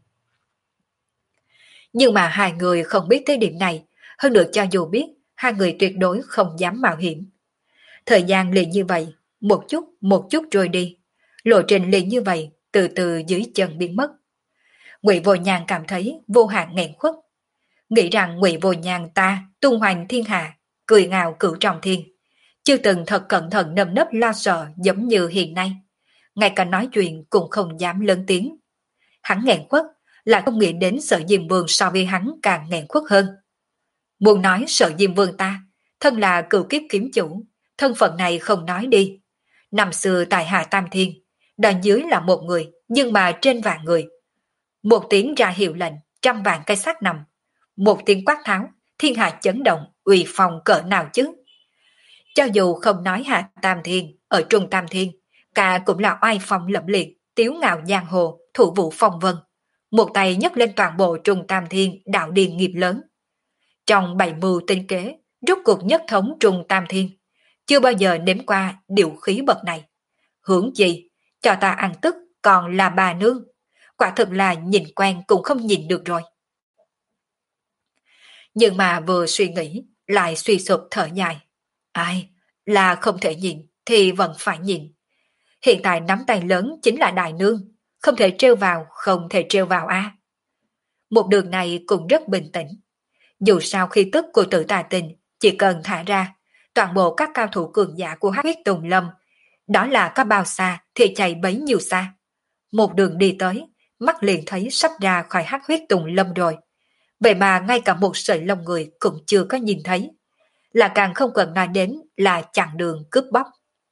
Nhưng mà hai người không biết tới điểm này, hơn nữa cho dù biết, hai người tuyệt đối không dám mạo hiểm. Thời gian liền như vậy, một chút một chút trôi đi, lộ trình liền như vậy, từ từ dưới chân biến mất. Ngụy Vô Nhan cảm thấy vô hạn nghẹn khuất, nghĩ rằng Ngụy Vô Nhan ta tung hoành thiên hạ, cười ngào cửu trọng thiên, chưa từng thật cẩn thận nâm nấp lo sợ giống như hiện nay, ngay cả nói chuyện cũng không dám lớn tiếng. Hắn nghẹn khuất, lại không nghĩ đến Sở Diêm Vương so với hắn càng nghẹn khuất hơn. Muốn nói Sở Diêm Vương ta, thân là cửu kiếp kiếm chủ, thân phận này không nói đi. Năm xưa tại Hạ Tam Thiên, đằng dưới là một người, nhưng mà trên vạn người. Một tiếng ra hiệu lệnh, trăm vạn cây xác nằm. Một tiếng quát tháo, thiên hạ chấn động, uy phong cỡ nào chứ. Cho dù không nói Hạ Tam Thiên, ở Trung Tam Thiên, cả cũng là oai phong lẫm liệt, tiếu ngạo giang hồ, thủ vụ phong vân. Một tay nhấc lên toàn bộ Trung Tam Thiên đạo điền nghiệp lớn. Trong bảy mưu tinh kế, rút cuộc nhất thống Trung Tam Thiên, chưa bao giờ nếm qua điều khí bậc này. Hưởng gì, cho ta ăn tức còn là bà nương. Quả thực là nhìn quen cũng không nhìn được rồi. Nhưng mà vừa suy nghĩ, lại suy sụp thở dài. Ai, là không thể nhìn, thì vẫn phải nhìn. Hiện tại nắm tay lớn chính là đại nương, không thể trêu vào, không thể trêu vào a. Một đường này cũng rất bình tĩnh. Dù sao khi tức của Tử Tà Tình chỉ cần thả ra, toàn bộ các cao thủ cường giả của Hắc Huyết Tùng Lâm, đó là có bao xa thì chạy bấy nhiêu xa. Một đường đi tới, mắt liền thấy sắp ra khỏi Hắc Huyết Tùng Lâm rồi. Vậy mà ngay cả một sợi lông người cũng chưa có nhìn thấy. Là càng không cần nói đến là chặn đường cướp bóc.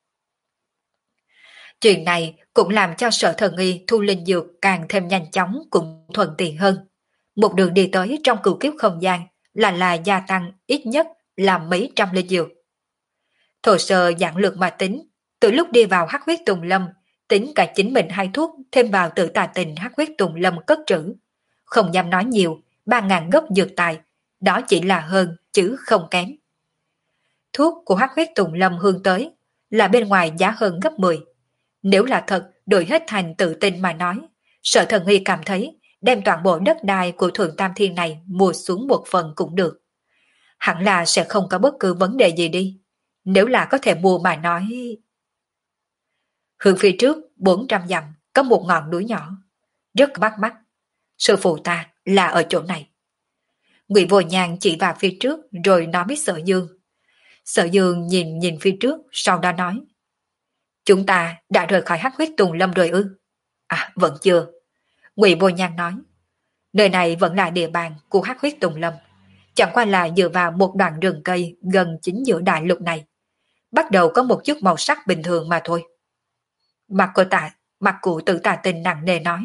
Chuyện này cũng làm cho Sở Thần Y thu linh dược càng thêm nhanh chóng cũng thuận tiện hơn. Một đường đi tới trong cửu kiếp không gian là là gia tăng ít nhất là mấy trăm linh dược. Thổ sơ dạng lược mà tính, từ lúc đi vào Hắc Huyết Tùng Lâm, tính cả chính mình hai thuốc thêm vào Tử Tà Tình Hắc Huyết Tùng Lâm cất trữ. Không dám nói nhiều, ba ngàn gốc dược tài, đó chỉ là hơn chứ không kém. Thuốc của Hắc Huyết Tùng Lâm hướng tới là bên ngoài giá hơn gấp mười. Nếu là thật đổi hết thành tự tin mà nói, Sở Thần Hy cảm thấy đem toàn bộ đất đai của Thượng Tam Thiên này mua xuống một phần cũng được. Hẳn là sẽ không có bất cứ vấn đề gì đi. Nếu là có thể mua mà nói... Hướng phía trước bốn trăm dặm có một ngọn núi nhỏ, rất bắt mắt. Sư phụ ta là ở chỗ này. Ngụy Vô Nhàn chỉ vào phía trước rồi nói với Sở Dương. Sở Dương nhìn nhìn phía trước, sau đó nói. Chúng ta đã rời khỏi Hắc Huyết Tùng Lâm rồi ư? À, vẫn chưa. Ngụy Vô Nhàn nói. Nơi này vẫn là địa bàn của Hắc Huyết Tùng Lâm. Chẳng qua là dựa vào một đoạn rừng cây gần chính giữa đại lục này. Bắt đầu có một chút màu sắc bình thường mà thôi. Mặt của tạ, mặt cụ Tử Tà Tình nặng nề nói.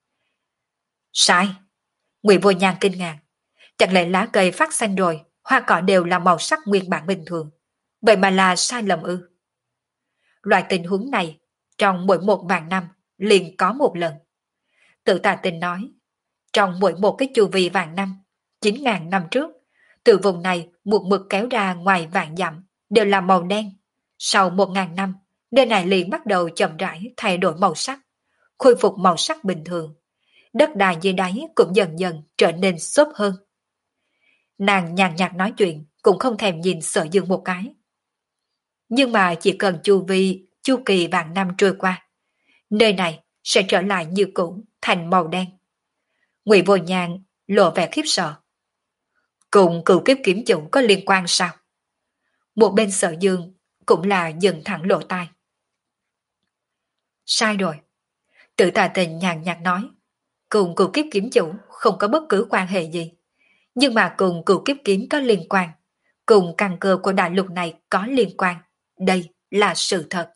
Sai. Ngụy Vô Nhàn kinh ngạc. Chẳng lẽ lá cây phát xanh rồi, hoa cỏ đều là màu sắc nguyên bản bình thường. Vậy mà là sai lầm ư? Loại tình huống này, trong mỗi một vạn năm, liền có một lần. Tử Tà Tình nói, trong mỗi một cái chu vi vạn năm, chín ngàn năm trước, từ vùng này một mực kéo ra ngoài vạn dặm, đều là màu đen. Sau một ngàn năm, nơi này liền bắt đầu chậm rãi thay đổi màu sắc, khôi phục màu sắc bình thường. Đất đai dưới đáy cũng dần dần trở nên xốp hơn. Nàng nhàn nhạt nói chuyện, cũng không thèm nhìn Sở Dương một cái. Nhưng mà chỉ cần chu vi, chu kỳ vạn năm trôi qua, nơi này sẽ trở lại như cũ, thành màu đen. Ngụy Vô Nhàn lộ vẻ khiếp sợ. Cùng cửu kiếp kiếm chủ có liên quan sao? Một bên Sở Dương cũng là dừng thẳng lộ tai. Sai rồi. Tử Tà Tình nhàn nhạt nói. Cùng cửu kiếp kiếm chủ không có bất cứ quan hệ gì. Nhưng mà cùng cửu kiếp kiếm có liên quan. Cùng căn cơ của đại lục này có liên quan. Đây là sự thật.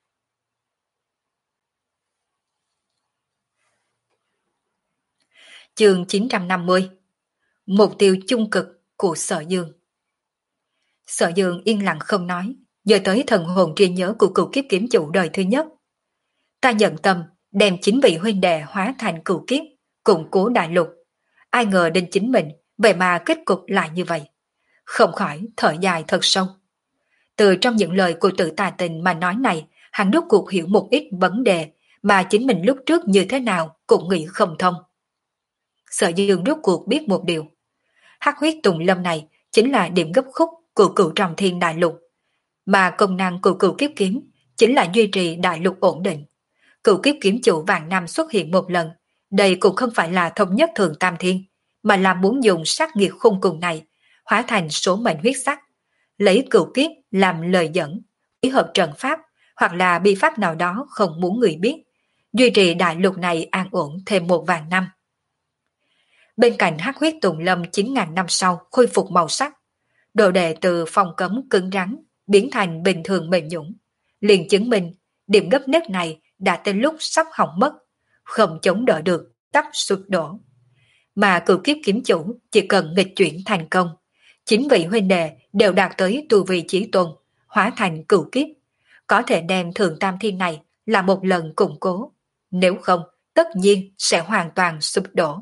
Chương chín trăm năm mươi. Mục tiêu chung cực của Sở Dương. Sở Dương yên lặng không nói, giờ tới thần hồn trí nhớ của cửu kiếp kiếm chủ đời thứ nhất. Ta nhận tâm đem chính vị huynh đệ hóa thành cửu kiếp, củng cố đại lục. Ai ngờ đến chính mình, vậy mà kết cục lại như vậy. Không khỏi thở dài thật sâu. Từ trong những lời của Tử Tà Tình mà nói này, hắn rốt cuộc hiểu một ít vấn đề mà chính mình lúc trước như thế nào cũng nghĩ không thông. Sở Dương rốt cuộc biết một điều. Hắc Huyết Tùng Lâm này chính là điểm gấp khúc của cửu trọng thiên đại lục, mà công năng của cửu kiếp kiếm chính là duy trì đại lục ổn định. Cửu kiếp kiếm chủ vạn năm xuất hiện một lần, đây cũng không phải là thống nhất thường tam thiên, mà là muốn dùng sát nghiệt khôn cùng này hóa thành số mệnh huyết sắc, lấy cửu kiếp làm lời dẫn, phối hợp trận pháp hoặc là bi pháp nào đó không muốn người biết, duy trì đại lục này an ổn thêm một vạn năm. Bên cạnh Hắc Huyết Tùng Lâm chín ngàn năm sau khôi phục màu sắc, đồ đệ từ phong cấm cứng rắn biến thành bình thường mềm nhũn, liền chứng minh điểm gấp nét này đã tới lúc sắp hỏng mất, không chống đỡ được, tắp sụp đổ. Mà cửu kiếp kiếm chủ chỉ cần nghịch chuyển thành công, chính vị huynh đệ đều đạt tới tu vi chí tôn, hóa thành cửu kiếp, có thể đem Thượng Tam Thiên này là một lần củng cố, nếu không tất nhiên sẽ hoàn toàn sụp đổ.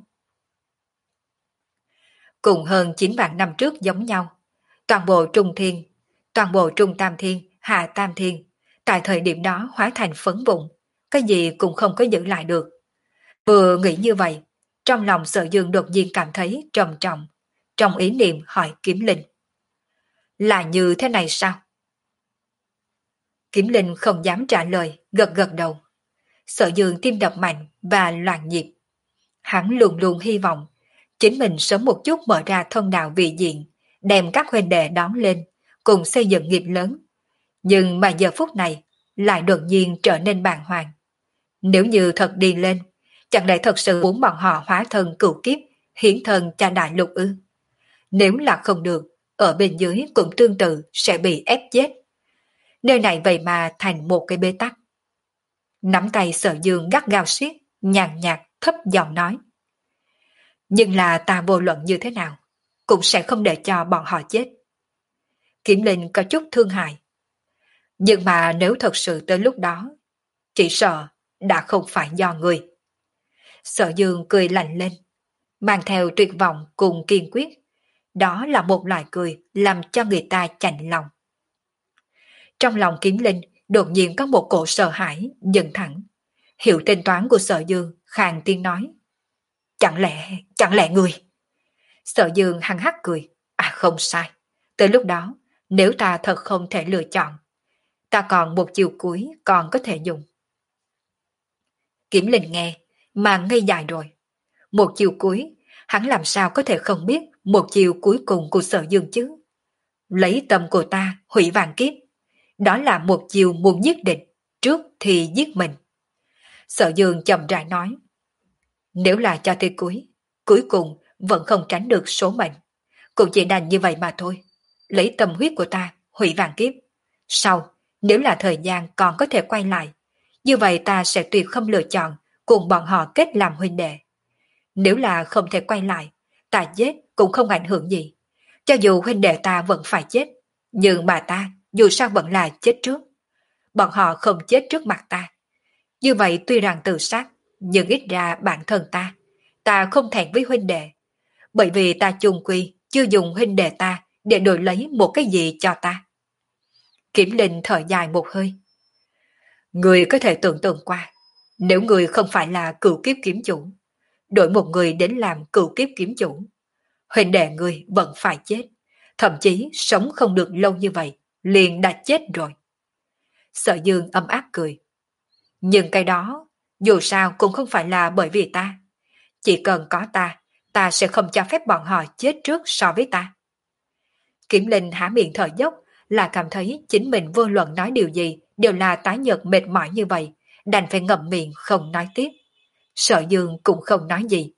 Cùng hơn chín vạn năm trước giống nhau, toàn bộ Trung Thiên, toàn bộ Trung Tam Thiên Hạ Tam Thiên, tại thời điểm đó hóa thành phấn vụn, cái gì cũng không có giữ lại được. Vừa nghĩ như vậy, trong lòng Sở Dương đột nhiên cảm thấy trầm trọng, trong ý niệm hỏi Kiếm Linh. Là như thế này sao? Kiếm Linh không dám trả lời, gật gật đầu. Sở Dương tim đập mạnh và loạn nhịp. Hắn luôn luôn hy vọng chính mình sớm một chút mở ra thông đạo vị diện, đem các huynh đệ đón lên, cùng xây dựng nghiệp lớn. Nhưng mà giờ phút này lại đột nhiên trở nên bàng hoàng. Nếu như thật đi lên, chẳng lẽ thật sự muốn bọn họ hóa thân cửu kiếp, hiến thân cho đại lục ư? Nếu là không được, ở bên dưới cũng tương tự sẽ bị ép chết. Nơi này vậy mà thành một cái bế tắc. Nắm tay Sở Dương gắt gao siết, nhàn nhạt thấp giọng nói. Nhưng là ta vô luận như thế nào, cũng sẽ không để cho bọn họ chết. Kiếm Linh có chút thương hại. Nhưng mà nếu thật sự tới lúc đó, chỉ sợ đã không phải do người. Sở Dương cười lạnh lên, mang theo tuyệt vọng cùng kiên quyết. Đó là một loại cười làm cho người ta chạnh lòng. Trong lòng Kiếm Linh đột nhiên có một cổ sợ hãi dần thẳng. Hiểu tính toán của Sở Dương, khàn tiếng nói. Chẳng lẽ, chẳng lẽ người? Sở Dương hăng hắc cười. À không sai. Tới lúc đó, nếu ta thật không thể lựa chọn, ta còn một chiều cuối còn có thể dùng. Kiếm Linh nghe, mà ngây dài rồi. Một chiều cuối, hắn làm sao có thể không biết một chiều cuối cùng của Sở Dương chứ? Lấy tâm của ta hủy vạn kiếp. Đó là một chiều muốn giết địch, trước thì giết mình. Sở Dương chậm rãi nói. Nếu là cho tới cuối, cuối cùng vẫn không tránh được số mệnh. Cũng chỉ đành như vậy mà thôi. Lấy tâm huyết của ta, hủy vạn kiếp. Sau, nếu là thời gian còn có thể quay lại, như vậy ta sẽ tuyệt không lựa chọn cùng bọn họ kết làm huynh đệ. Nếu là không thể quay lại, ta chết cũng không ảnh hưởng gì. Cho dù huynh đệ ta vẫn phải chết, nhưng mà ta dù sao vẫn là chết trước. Bọn họ không chết trước mặt ta. Như vậy tuy rằng tự sát, nhưng ít ra bản thân ta, ta không thẹn với huynh đệ. Bởi vì ta chung quy chưa dùng huynh đệ ta để đổi lấy một cái gì cho ta. Kiếm Linh thở dài một hơi. Người có thể tưởng tượng qua, nếu người không phải là cửu kiếp kiếm chủ, đổi một người đến làm cửu kiếp kiếm chủ, huynh đệ người vẫn phải chết, thậm chí sống không được lâu như vậy, liền đã chết rồi. Sở Dương âm ác cười. Nhưng cái đó, dù sao cũng không phải là bởi vì ta. Chỉ cần có ta, ta sẽ không cho phép bọn họ chết trước so với ta. Kiếm Linh há miệng thở dốc, là cảm thấy chính mình vô luận nói điều gì đều là tái nhợt mệt mỏi như vậy, đành phải ngậm miệng không nói tiếp. Sở Dương cũng không nói gì.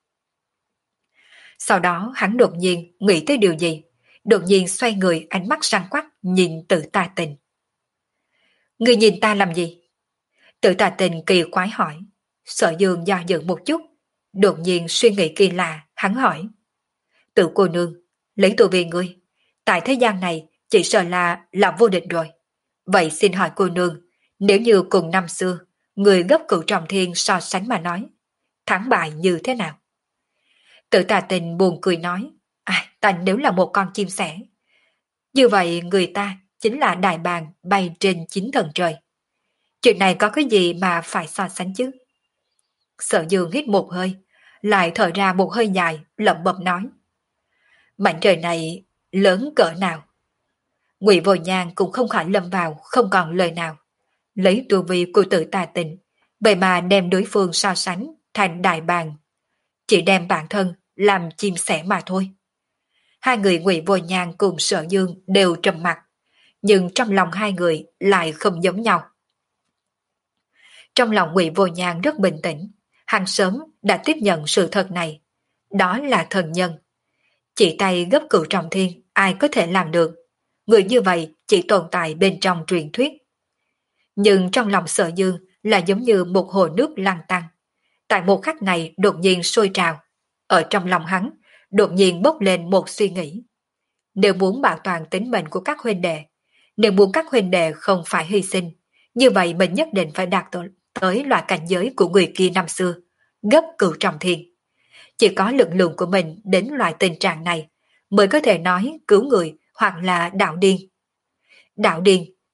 Sau đó hắn đột nhiên nghĩ tới điều gì, đột nhiên xoay người ánh mắt răng quắc nhìn Tự Tà Tình. Người nhìn ta làm gì? Tự Tà Tình kỳ quái hỏi. Sở Dương do dự một chút, đột nhiên suy nghĩ kỳ lạ, hắn hỏi. Tự cô nương, lấy tôi về ngươi, tại thế gian này chỉ sợ là là vô địch rồi. Vậy xin hỏi cô nương, nếu như cùng năm xưa, người gấp cửu trọng thiên so sánh mà nói, thắng bại như thế nào? Tự Tà Tình buồn cười nói, à, ta nếu là một con chim sẻ. Như vậy người ta chính là đại bàng bay trên chín tầng trời. Chuyện này có cái gì mà phải so sánh chứ? Sở Dương hít một hơi, lại thở ra một hơi dài, lẩm bẩm nói. Mảnh trời này lớn cỡ nào? Ngụy Vô Nhàn cũng không khỏi lâm vào, không còn lời nào. Lấy tu vi của Tự Tà Tình, vậy mà đem đối phương so sánh thành đại bàng. Chỉ đem bản thân làm chim sẻ mà thôi. Hai người Ngụy Vô Nhàn cùng Sở Dương đều trầm mặc, nhưng trong lòng hai người lại không giống nhau. Trong lòng Ngụy Vô Nhàn rất bình tĩnh, hắn sớm đã tiếp nhận sự thật này. Đó là thần nhân. Chỉ tay gấp cửu trọng thiên, ai có thể làm được. Người như vậy chỉ tồn tại bên trong truyền thuyết. Nhưng trong lòng Sở Dương là giống như một hồ nước lăn tăng. Tại một khắc này đột nhiên sôi trào. Ở trong lòng hắn, đột nhiên bốc lên một suy nghĩ. Nếu muốn bảo toàn tính mệnh của các huynh đệ, nếu muốn các huynh đệ không phải hy sinh, như vậy mình nhất định phải đạt tới loại cảnh giới của người kia năm xưa, gấp cửu trọng thiên. Chỉ có lực lượng của mình đến loại tình trạng này mới có thể nói cứu người hoặc là đạo điên. Đạo điên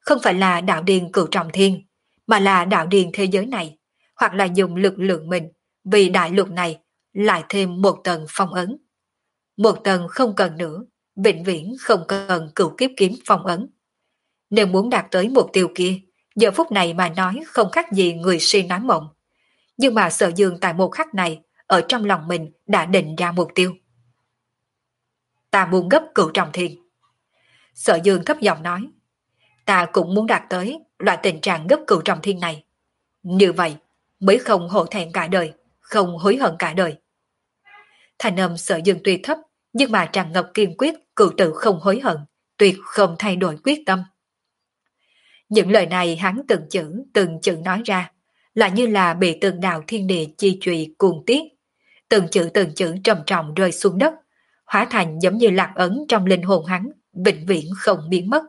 không phải là đạo điền cửu trọng thiên, mà là đạo điền thế giới này, hoặc là dùng lực lượng mình vì đại lục này lại thêm một tầng phong ấn. Một tầng không cần nữa, vĩnh viễn không cần cửu kiếp kiếm phong ấn. Nếu muốn đạt tới mục tiêu kia, giờ phút này mà nói không khác gì người si nói mộng. Nhưng mà Sở Dương tại một khắc này, ở trong lòng mình đã định ra mục tiêu. Ta muốn gấp cửu trọng thiên. Sở Dương thấp giọng nói, ta cũng muốn đạt tới loại tình trạng gấp cửu trọng thiên này. Như vậy mới không hổ thẹn cả đời, không hối hận cả đời. Thành âm Sở Dương tuy thấp, nhưng mà tràn ngập kiên quyết, cự tự không hối hận, tuyệt không thay đổi quyết tâm. Những lời này hắn từng chữ, từng chữ nói ra, là như là bị từng đạo thiên địa chi trụy cuồng tiết. Từng chữ từng chữ trầm trọng rơi xuống đất, hóa thành giống như lạc ấn trong linh hồn hắn, vĩnh viễn không biến mất.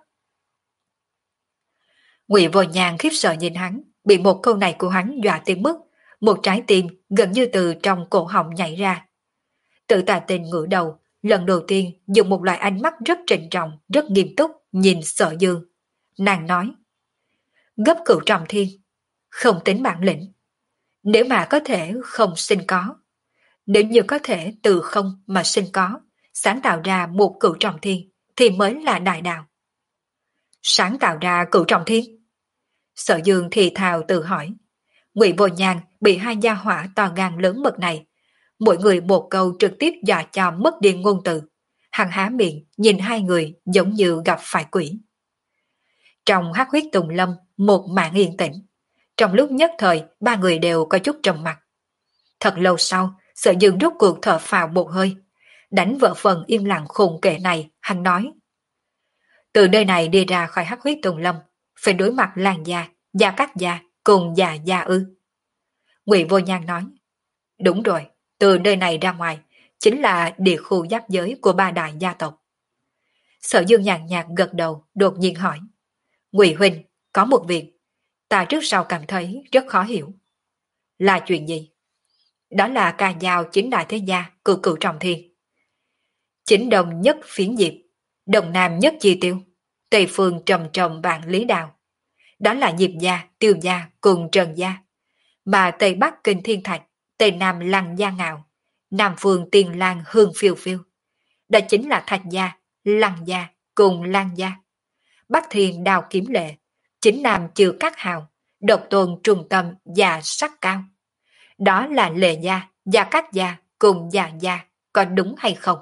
Ngụy Vô Nhàn khiếp sợ nhìn hắn, bị một câu này của hắn dọa tới mức một trái tim gần như từ trong cổ họng nhảy ra. Tự Tà Tình ngửa đầu, lần đầu tiên dùng một loại ánh mắt rất trịnh trọng, rất nghiêm túc nhìn Sở Dương. Nàng nói, gấp cửu trọng thiên, không tính bản lĩnh. Nếu mà có thể không sinh có, nếu như có thể từ không mà sinh có, sáng tạo ra một cửu trọng thiên, thì mới là đại đạo. Sáng tạo ra cửu trọng thiên? Sở Dương thì thào tự hỏi. Ngụy Vô Nhàn bị hai gia hỏa to gan lớn mật này, mỗi người một câu trực tiếp dọa cho mất đi ngôn từ. Hắn há miệng nhìn hai người giống như gặp phải quỷ. Trong hắc huyết tùng lâm, một mảng yên tĩnh. Trong lúc nhất thời, ba người đều có chút trầm mặc. Thật lâu sau, Sở Dương rút cuộc thở phào một hơi. Đánh vỡ phần im lặng khùng kệ này, hắn nói. Từ nơi này đi ra khỏi hắc huyết tùng lâm, phải đối mặt Lan gia, Gia Cát gia, cùng Gia Gia ư. Ngụy Vô Nhan nói. Đúng rồi, từ nơi này ra ngoài, chính là địa khu giáp giới của ba đại gia tộc. Sở Dương nhàn nhạt gật đầu, đột nhiên hỏi. Ngụy huynh, có một việc, ta trước sau cảm thấy rất khó hiểu. Là chuyện gì? Đó là ca dao chính đại thế gia, cửu cửu trọng thiên. Chính đông nhất phiến diệp, đông nam nhất chi tiêu, tây phương trầm trầm vạn lý đào. Đó là Diệp gia, Tiêu gia cùng Trần gia. Mà tây bắc kinh thiên thạch, tây nam lăng gia ngạo, nam phương tiền lang hương phiêu phiêu. Đó chính là Thạch gia, Lăng gia cùng Lan gia. Bắc thiên đào kiếm lệ, chính nam chư các hào, độc tôn trung tâm và sắc cao. Đó là Lệ gia, Gia Cát gia cùng Gia gia, có đúng hay không?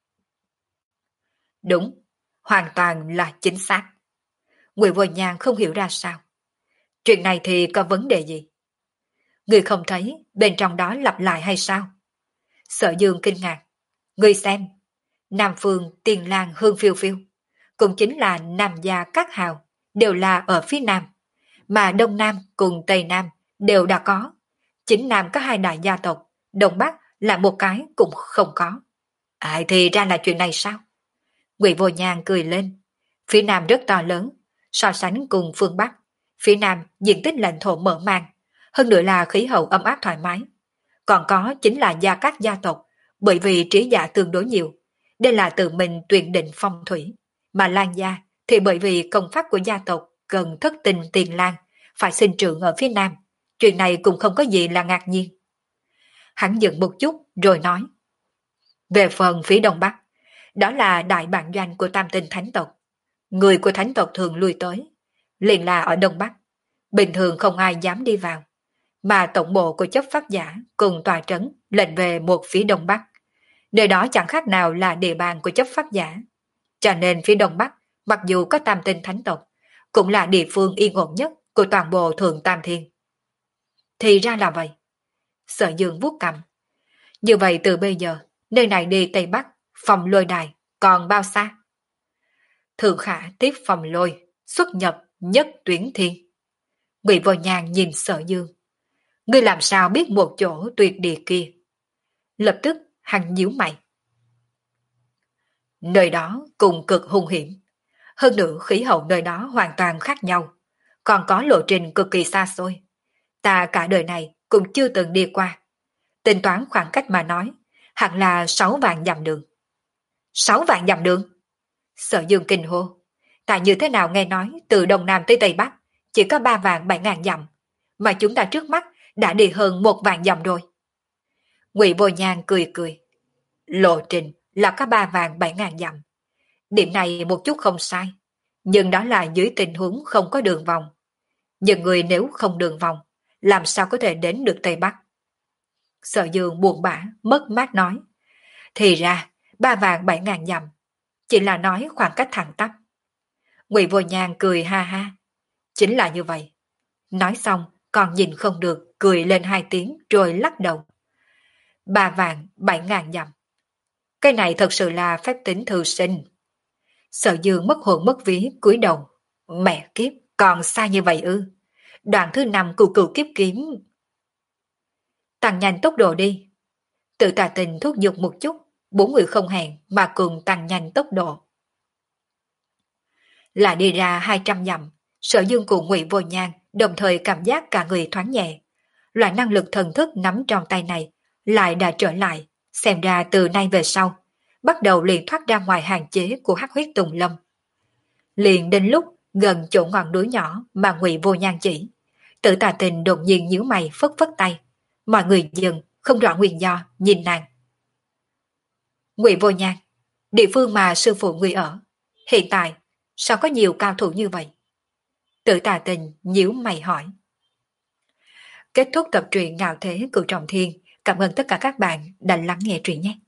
Đúng, hoàn toàn là chính xác. Ngụy Vô Nhan không hiểu ra sao. Chuyện này thì có vấn đề gì? Người không thấy bên trong đó lặp lại hay sao? Sở Dương kinh ngạc. Người xem, Nam Phương Tiền Lang Hương Phiêu Phiêu, cũng chính là Nam gia các hào, đều là ở phía Nam, mà Đông Nam cùng Tây Nam đều đã có. Chính Nam có hai đại gia tộc, Đông Bắc là một cái cũng không có. À, thì ra là chuyện này sao? Ngụy Vô Nhan cười lên. Phía Nam rất to lớn, so sánh cùng phương Bắc. Phía Nam diện tích lãnh thổ mở mang, hơn nữa là khí hậu ấm áp thoải mái. Còn có chính là Gia Cát gia tộc, bởi vì trí giả tương đối nhiều. Đây là tự mình tuyển định phong thủy. Mà Lan gia thì bởi vì công pháp của gia tộc cần thất tình tiền lang, phải sinh trưởng ở phía Nam. Chuyện này cũng không có gì là ngạc nhiên. Hắn dừng một chút rồi nói. Về phần phía Đông Bắc, đó là đại bản doanh của Tam Tinh Thánh tộc. Người của Thánh tộc thường lui tới, liền là ở Đông Bắc. Bình thường không ai dám đi vào. Mà tổng bộ của chấp pháp giả cùng tòa trấn lệnh về một phía Đông Bắc. Nơi đó chẳng khác nào là địa bàn của chấp pháp giả. Cho nên phía Đông Bắc, mặc dù có Tam Tinh Thánh tộc, cũng là địa phương yên ổn nhất của toàn bộ Thượng Tam Thiên. Thì ra là vậy. Sở Dương vuốt cằm. Như vậy từ bây giờ, nơi này đi Tây Bắc, phòng lôi đài, còn bao xa? Thượng Khả tiếp phòng lôi, xuất nhập nhất tuyến thiên. Ngụy Vô Nhan nhìn Sở Dương. Ngươi làm sao biết một chỗ tuyệt địa kia? Lập tức hắn nhíu mày. Nơi đó cùng cực hung hiểm. Hơn nữa khí hậu nơi đó hoàn toàn khác nhau. Còn có lộ trình cực kỳ xa xôi. Ta cả đời này cũng chưa từng đi qua. Tính toán khoảng cách mà nói, hẳn là sáu vạn dặm đường. Sáu vạn dặm đường? Sở Dương kinh hô. tại như thế nào nghe nói từ Đông Nam tới Tây Bắc chỉ có ba vạn bảy ngàn dặm, mà chúng ta trước mắt đã đi hơn một vạn dặm rồi. Ngụy Vô Nhan cười cười. Lộ trình là có ba vạn bảy ngàn dặm. Điểm này một chút không sai, nhưng đó là dưới tình huống không có đường vòng. Nhưng người nếu không đường vòng, làm sao có thể đến được Tây Bắc? Sở Dương buồn bã, mất mát nói. Thì ra, ba vạn bảy ngàn dặm, chỉ là nói khoảng cách thẳng tắp. Ngụy Vô Nhan cười ha ha. Chính là như vậy. Nói xong, còn nhìn không được, cười lên hai tiếng rồi lắc đầu. Ba vạn bảy ngàn dặm. Cái này thật sự là phép tính thư sinh. Sở Dương mất hồn mất ví, cúi đầu. Mẹ kiếp, còn xa như vậy ư? Đoạn thứ năm cừu cừu kiếp kiếm. Tăng nhanh tốc độ đi. Tự Tà Tình thúc giục một chút, bốn người không hẹn mà cùng tăng nhanh tốc độ. Là đi ra hai trăm dặm, Sở Dương cùng Ngụy Vô Nhan đồng thời cảm giác cả người thoáng nhẹ. Loại năng lực thần thức nắm trong tay này lại đã trở lại, xem ra từ nay về sau, bắt đầu liền thoát ra ngoài hạn chế của hắc huyết tùng lâm. Liền đến lúc gần chỗ ngọn núi nhỏ mà Ngụy Vô Nhan chỉ, Tự Tà Tình đột nhiên nhíu mày phất phất tay. Mọi người dừng, không rõ nguyên do, nhìn nàng. Ngụy Vô Nhan, địa phương mà sư phụ ngươi ở, hiện tại sao có nhiều cao thủ như vậy? Tự Tà Tình nhíu mày hỏi. Kết thúc tập truyện Ngạo Thế Cửu Trọng Thiên. Cảm ơn tất cả các bạn đã lắng nghe truyện nhé.